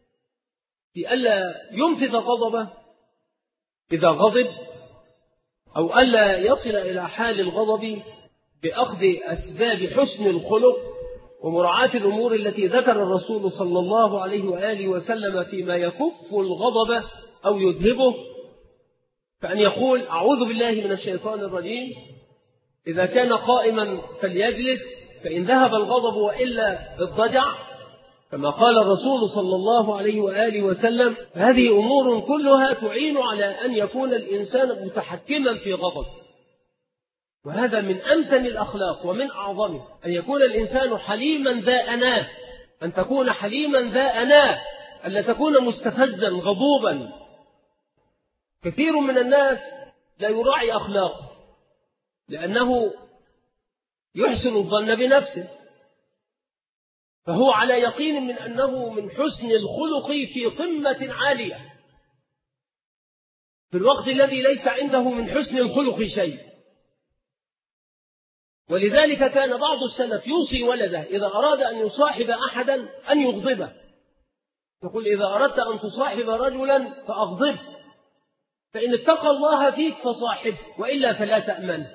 في ألا ينفذ غضبه إذا غضب أو ألا يصل إلى حال الغضب بأخذ أسباب حسن الخلق ومراعاة الأمور التي ذكر الرسول صلى الله عليه وآله وسلم فيما يكف الغضب أو يذهبه، فأن يقول أعوذ بالله من الشيطان الرجيم، إذا كان قائما فليجلس، فإن ذهب الغضب وإلا اضطجع، كما قال الرسول صلى الله عليه وآله وسلم. هذه أمور كلها تعين على أن يكون الإنسان متحكما في غضب، وهذا من أمتن الأخلاق ومن أعظمه، أن يكون الإنسان حليما ذا أناة، أن تكون حليما ذا أناة، ألا تكون مستفزا غضوبا. كثير من الناس لا يراعي أخلاقه لأنه يحسن الظن بنفسه، فهو على يقين من أنه من حسن الخلق في قمة عالية، في الوقت الذي ليس عنده من حسن الخلق شيء. ولذلك كان بعض السلف يوصي ولده إذا أراد أن يصاحب أحدا أن يغضبه، يقول إذا أردت أن تصاحب رجلا فأغضبه، فإن اتقى الله فيك فصاحبه، وإلا فلا تأمن.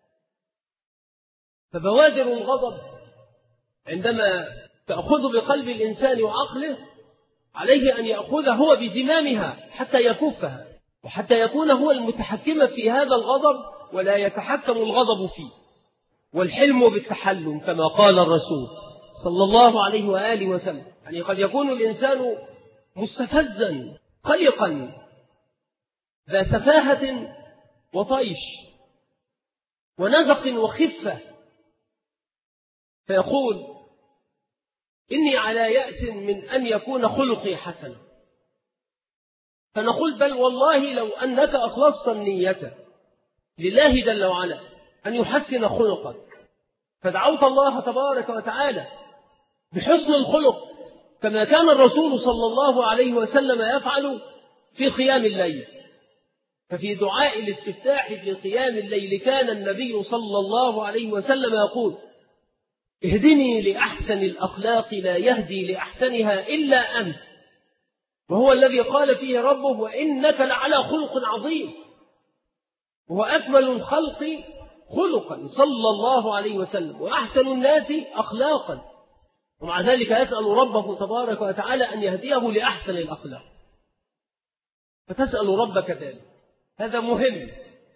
فبوادر الغضب عندما تأخذ بقلب الإنسان وعقله عليه أن يأخذ هو بزمامها حتى يكفها، وحتى يكون هو المتحكم في هذا الغضب ولا يتحكم الغضب فيه. والحلم بالتحلم كما قال الرسول صلى الله عليه وآله وسلم، يعني قد يكون الإنسان مستفزا قلقا ذا سفاهة وطيش ونزق وخفة، فيقول إني على يأس من أن يكون خلقي حسنا، فنقول بل والله لو أنك أخلصت النية لله جل وعلا أن يحسن خلقك، فدعوت الله تبارك وتعالى بحسن الخلق كما كان الرسول صلى الله عليه وسلم يفعل في قيام الليل. ففي دعاء الاستفتاح في قيام الليل كان النبي صلى الله عليه وسلم يقول اهدني لأحسن الأخلاق لا يهدي لأحسنها إلا أنت، وهو الذي قال فيه ربه وإنك لعلى خلق عظيم، وهو أكمل الخلق خلقا صلى الله عليه وسلم وأحسن الناس أخلاقا، ومع ذلك يسأل ربه تبارك وتعالى أن يهديه لأحسن الأخلاق، فتسأل ربك ذلك. هذا مهم.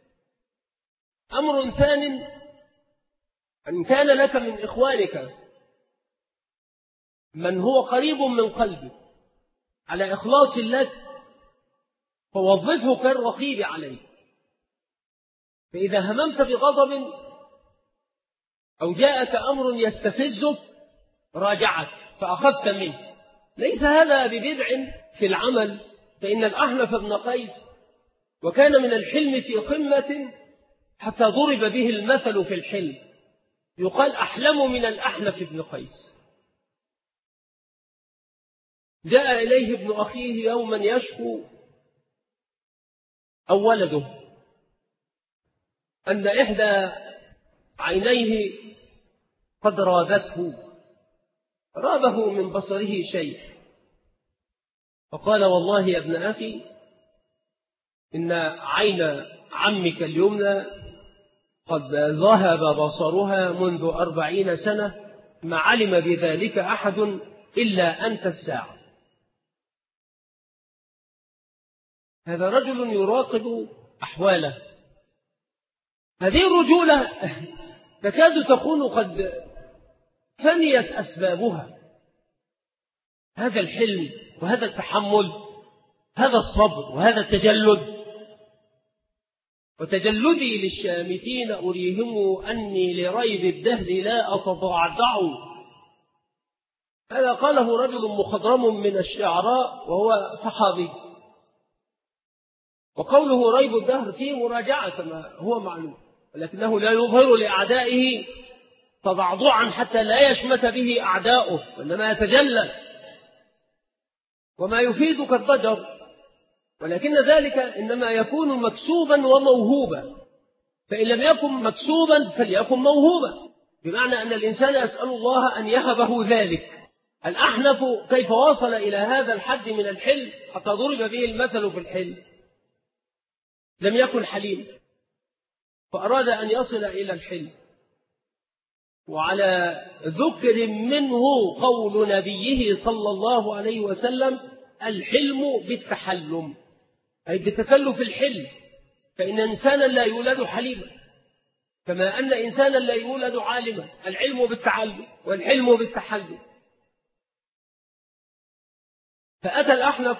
أمر ثانٍ، أن كان لك من إخوانك من هو قريب من قلبك على إخلاص لك، فوظفه كالرقيب عليك، فإذا هممت بغضب أو جاءك أمر يستفزك راجعك فأخذت منه. ليس هذا ببدع في العمل، فإن الأحنف بن قيس وكان من الحلم في قمة حتى ضرب به المثل في الحلم، يقال أحلم من الأحنف بن قيس. جاء إليه ابن أخيه يوما يشكو أو ولده أن إحدى عينيه قد رابه من بصره شيء، فقال والله يا ابن أخي إن عين عمك اليمنى قد ذهب بصرها منذ 40 سنة، ما علم بذلك أحد إلا أنت الساعة. هذا رجل يراقب أحواله. هذه الرجولة تكاد تكون قد فنيت أسبابها، هذا الحلم وهذا التحمل، هذا الصبر وهذا التجلد. وتجلدي للشامتين أريهم أني لريب الدهر لا أتضعضع. هذا قاله رجل مخضرم من الشعراء وهو صحابي. وقوله ريب الدهر فيه مراجعة كما هو معلوم، ولكنه لا يظهر لأعدائه تضعضعا حتى لا يشمت به أعداؤه، وإنما يتجلى وما يفيدك الضجر، ولكن ذلك إنما يكون مكسوبا وموهوبا. فإن لم يكن مكسوبا فليكن موهوبا، بمعنى أن الإنسان يسأل الله أن يهبه ذلك. الأحنف كيف وصل إلى هذا الحد من الحلم حتى ضرب به المثل في الحلم؟ لم يكن حليم، فأراد أن يصل إلى الحلم، وعلى ذكر منه قول نبيه صلى الله عليه وسلم: الحلم بالتحلم، أي بتكلف الحلم، فإن إنسانا لا يولد حليما، كما أن إنسانا لا يولد عالما. العلم بالتعلم والحلم بالتحلم. فأتى الأحنف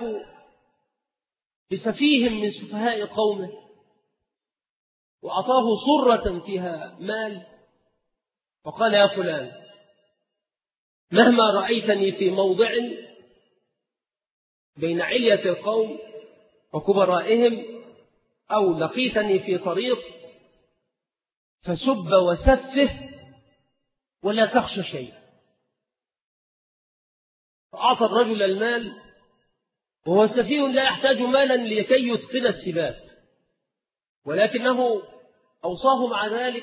بسفيه من سفهاء قومه وأعطاه صرة فيها مال، وقال: يا فلان، مهما رأيتني في موضع بين علية القوم وكبرائهم أو لقيتني في طريق فسب وسفه ولا تخشى شيئا. فأعطى الرجل المال، وهو سفيه لا يحتاج مالا لكي يتقن السباب، ولكنه أوصاه مع ذلك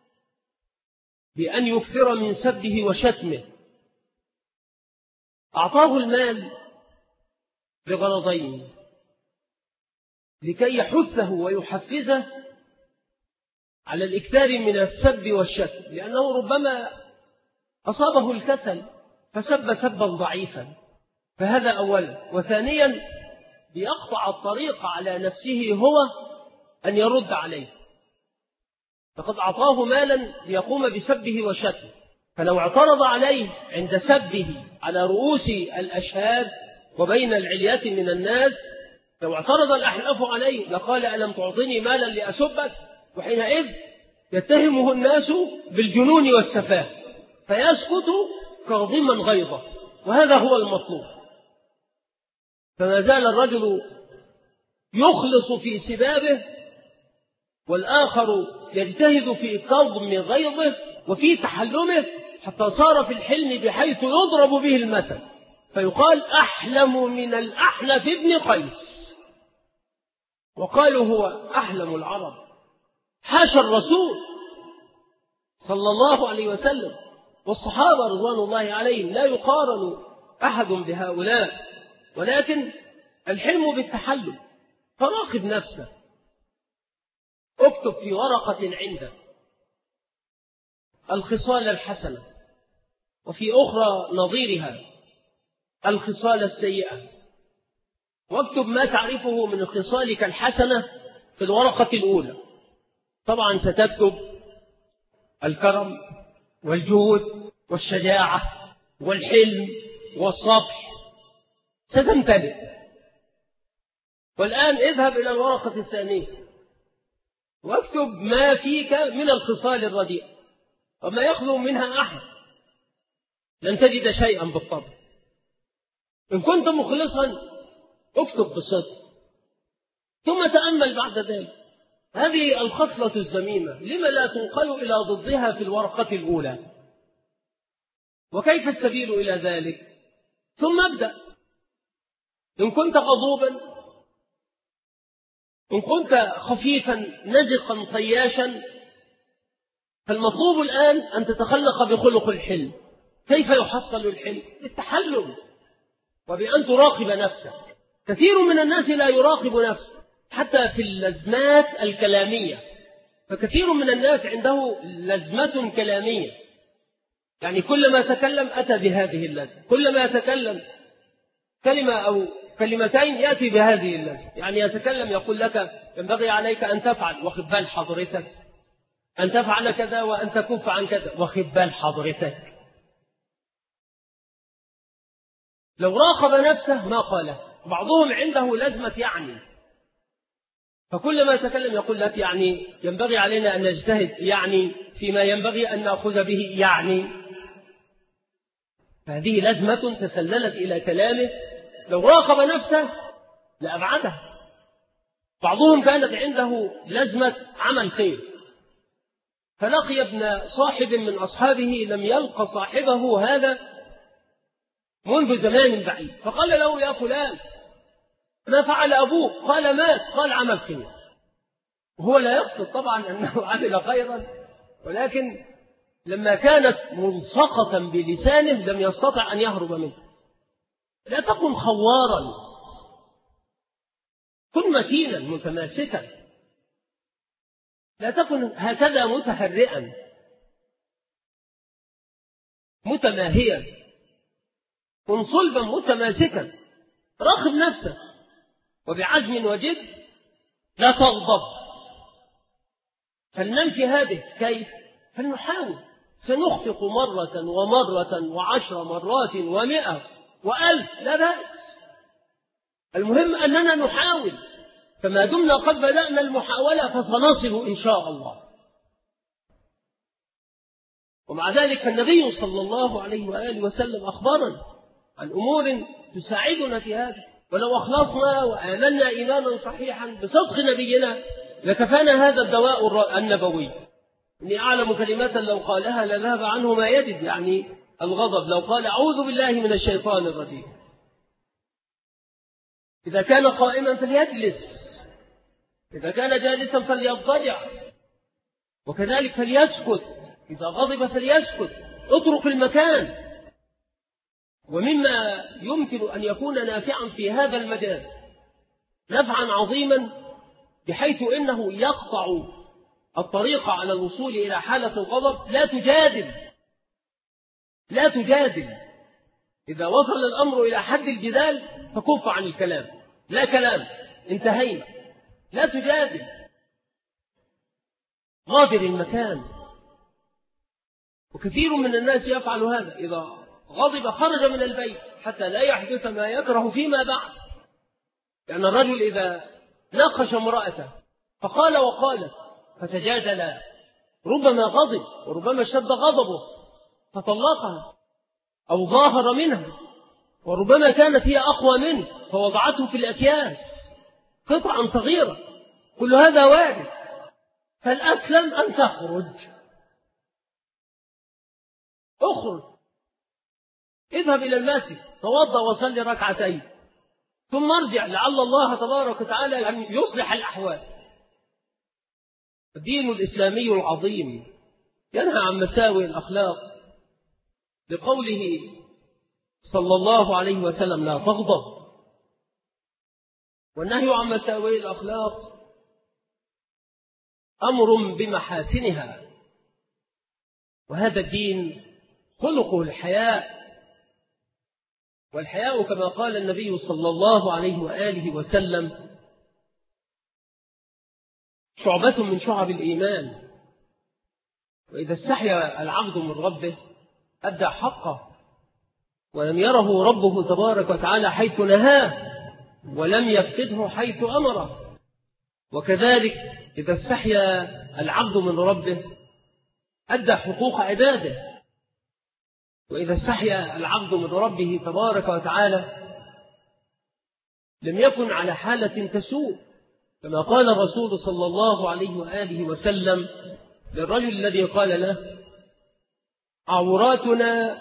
بأن يكثر من سبه وشتمه. أعطاه المال بغرضين: لكي يحثه ويحفزه على الإكثار من السب والشتم، لأنه ربما أصابه الكسل فسب سبا ضعيفا، فهذا أولا. وثانيا ليقطع الطريق على نفسه هو أن يرد عليه، فقد أعطاه مالا ليقوم بسبه وشتمه، فلو اعترض عليه عند سبه على رؤوس الأشهاد وبين العليات من الناس، لو اعترض الأحناف عليه لقال: ألم تعطيني مالا لأسبك؟ وحينئذ يتهمه الناس بالجنون والسفاه، فيسكت كاظما غيظه، وهذا هو المطلوب. فما زال الرجل يخلص في سبابه، والآخر يجتهد في كظم غيظه وفي تحلمه، حتى صار في الحلم بحيث يضرب به المثل، فيقال: أحلم من الأحنف ابن قيس. وقالوا هو أحلم العرب، حاشا الرسول صلى الله عليه وسلم، والصحابة رضوان الله عليهم لا يقارن أحد بهؤلاء، ولكن الحلم بالتحلم. فراقب نفسك، اكتب في ورقة عندك الخصال الحسنة، وفي أخرى نظيرها الخصال السيئة، واكتب ما تعرفه من خصالك الحسنة في الورقة الأولى. طبعا ستكتب الكرم والجود والشجاعة والحلم والصبر، ستمتلئ. والآن اذهب إلى الورقة الثانية واكتب ما فيك من الخصال الرديئة، وما يخلو منها أحد لن تجد شيئا بالطبع. إن كنت مخلصا اكتب بصدق، ثم تأمل بعد ذلك هذه الخصلة الذميمة لما لا تنقل إلى ضدها في الورقة الأولى، وكيف السبيل إلى ذلك؟ ثم ابدأ. إن كنت غضوبا، إن كنت خفيفا نزقا طياشا، فالمطلوب الآن أن تتخلق بخلق الحلم. كيف يحصل الحلم؟ بالتحلم وبأن تراقب نفسك. كثير من الناس لا يراقب نفسه حتى في اللزمات الكلامية، فكثير من الناس عنده لزمة كلامية، يعني كلما تكلم أتى بهذه اللزمة، كلما يتكلم كلمة أو كلمتين يأتي بهذه اللزمة. يعني يتكلم يقول لك: ينبغي عليك أن تفعل، واخد بال حضرتك، أن تفعل كذا وأن تكف عن كذا، واخد بال حضرتك. لو راقب نفسه ما قاله. بعضهم عنده لزمة يعني، فكلما يتكلم يقول لك: يعني ينبغي علينا أن نجتهد، يعني فيما ينبغي أن نأخذ به، يعني. فهذه لزمة تسللت إلى كلامه، لو راقب نفسه لأبعده. بعضهم كانت عنده لزمة عمل خير، فلقي ابن صاحب من أصحابه لم يلق صاحبه هذا منذ زمان بعيد، فقال له: يا فلان، ما فعل أبوك؟ قال: مات. قال: عمل خير. وهو لا يقصد طبعا أنه عمل خيرا، ولكن لما كانت ملصقة بلسانه لم يستطع أن يهرب منه. لا تكن خوارا، كن متينا متماسكا. لا تكن هكذا متهرئا متماهيا، كن صلبا متماسكا، راقب نفسك وبعزم وجد، لا تغضب. فلننفي هذه كيف؟ فلنحاول، سنخفق مرة ومرة وعشر مرات و100 و1000، لا بأس، المهم أننا نحاول، فما دمنا قد بدأنا المحاولة فسنصل إن شاء الله. ومع ذلك فالنبي صلى الله عليه وآله وسلم أخبرنا عن أمور تساعدنا في هذا، ولو أخلصنا وآمنا إيمانا صحيحا بصدق نبينا لكفانا هذا الدواء النبوي. إني أعلم كلمة لو قالها لذهب عنه ما يجد، يعني الغضب، لو قال أعوذ بالله من الشيطان الرجيم. إذا كان قائما فليجلس، إذا كان جالسا فليضطجع، وكذلك فليسكت، إذا غضب فليسكت، اترك المكان. ومما يمكن أن يكون نافعا في هذا المجال نفعا عظيما، بحيث إنه يقطع الطريق على الوصول إلى حالة الغضب، لا تجادل. إذا وصل الأمر إلى حد الجدال فكف عن الكلام، لا كلام، انتهينا، لا تجادل، غادر المكان. وكثير من الناس يفعل هذا، إذا غضب خرج من البيت حتى لا يحدث ما يكره فيما بعد. يعني الرجل إذا ناقش امرأته فقال وقالت فتجادلا، ربما غضب وربما اشتد غضبه فطلقها أو ظاهر منها، وربما كانت هي أقوى منه فوضعته في الأكياس قطعا صغيرة، كل هذا وارد. فالأسلم أن اخرج، اذهب إلى المسجد، توضأ وصلي ركعتين، ثم ارجع لعل الله تبارك وتعالى أن يصلح الأحوال. الدين الإسلامي العظيم ينهى عن مساوئ الأخلاق، لقوله صلى الله عليه وسلم لا تغضب. والنهي عن مساوئ الأخلاق أمر بمحاسنها، وهذا الدين خلقه الحياء. والحياء كما قال النبي صلى الله عليه وآله وسلم شعبة من شعب الإيمان. وإذا استحيا العبد من ربه أدى حقه، ولم يره ربه تبارك وتعالى حيث نهاه، ولم يفقده حيث أمره. وكذلك إذا استحيا العبد من ربه أدى حقوق عباده. وإذا استحيا العبد من ربه تبارك وتعالى لم يكن على حالة تسوء، كما قال الرسول صلى الله عليه وآله وسلم للرجل الذي قال له عوراتنا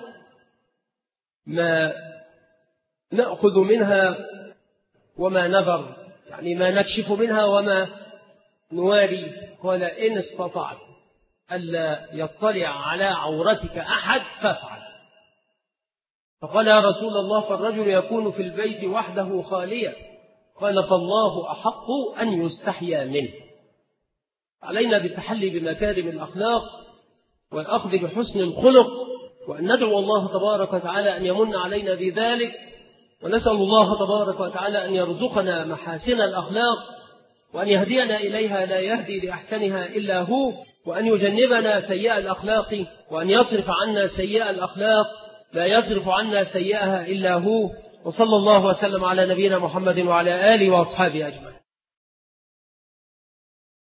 ما نأخذ منها وما نذر، يعني ما نكشف منها وما نواري. قال إن استطعت ألا يطلع على عورتك أحد فافعل. فقال يا رسول الله فالرجل يكون في البيت وحده خاليا. قال فالله أحق أن يستحيا منه. علينا بالتحلي بمكارم الأخلاق والأخذ بحسن الخلق، وأن ندعو الله تبارك وتعالى أن يمن علينا بذلك، ونسأل الله تبارك وتعالى أن يرزقنا محاسن الأخلاق، وأن يهدينا إليها لا يهدي لأحسنها إلا هو، وأن يجنبنا سيئة الأخلاق، وأن يصرف عنا سيئة الأخلاق لا يصرف عنا سيئها إلا هو. وصلى الله وسلم على نبينا محمد وعلى آله وأصحابه أجمعين.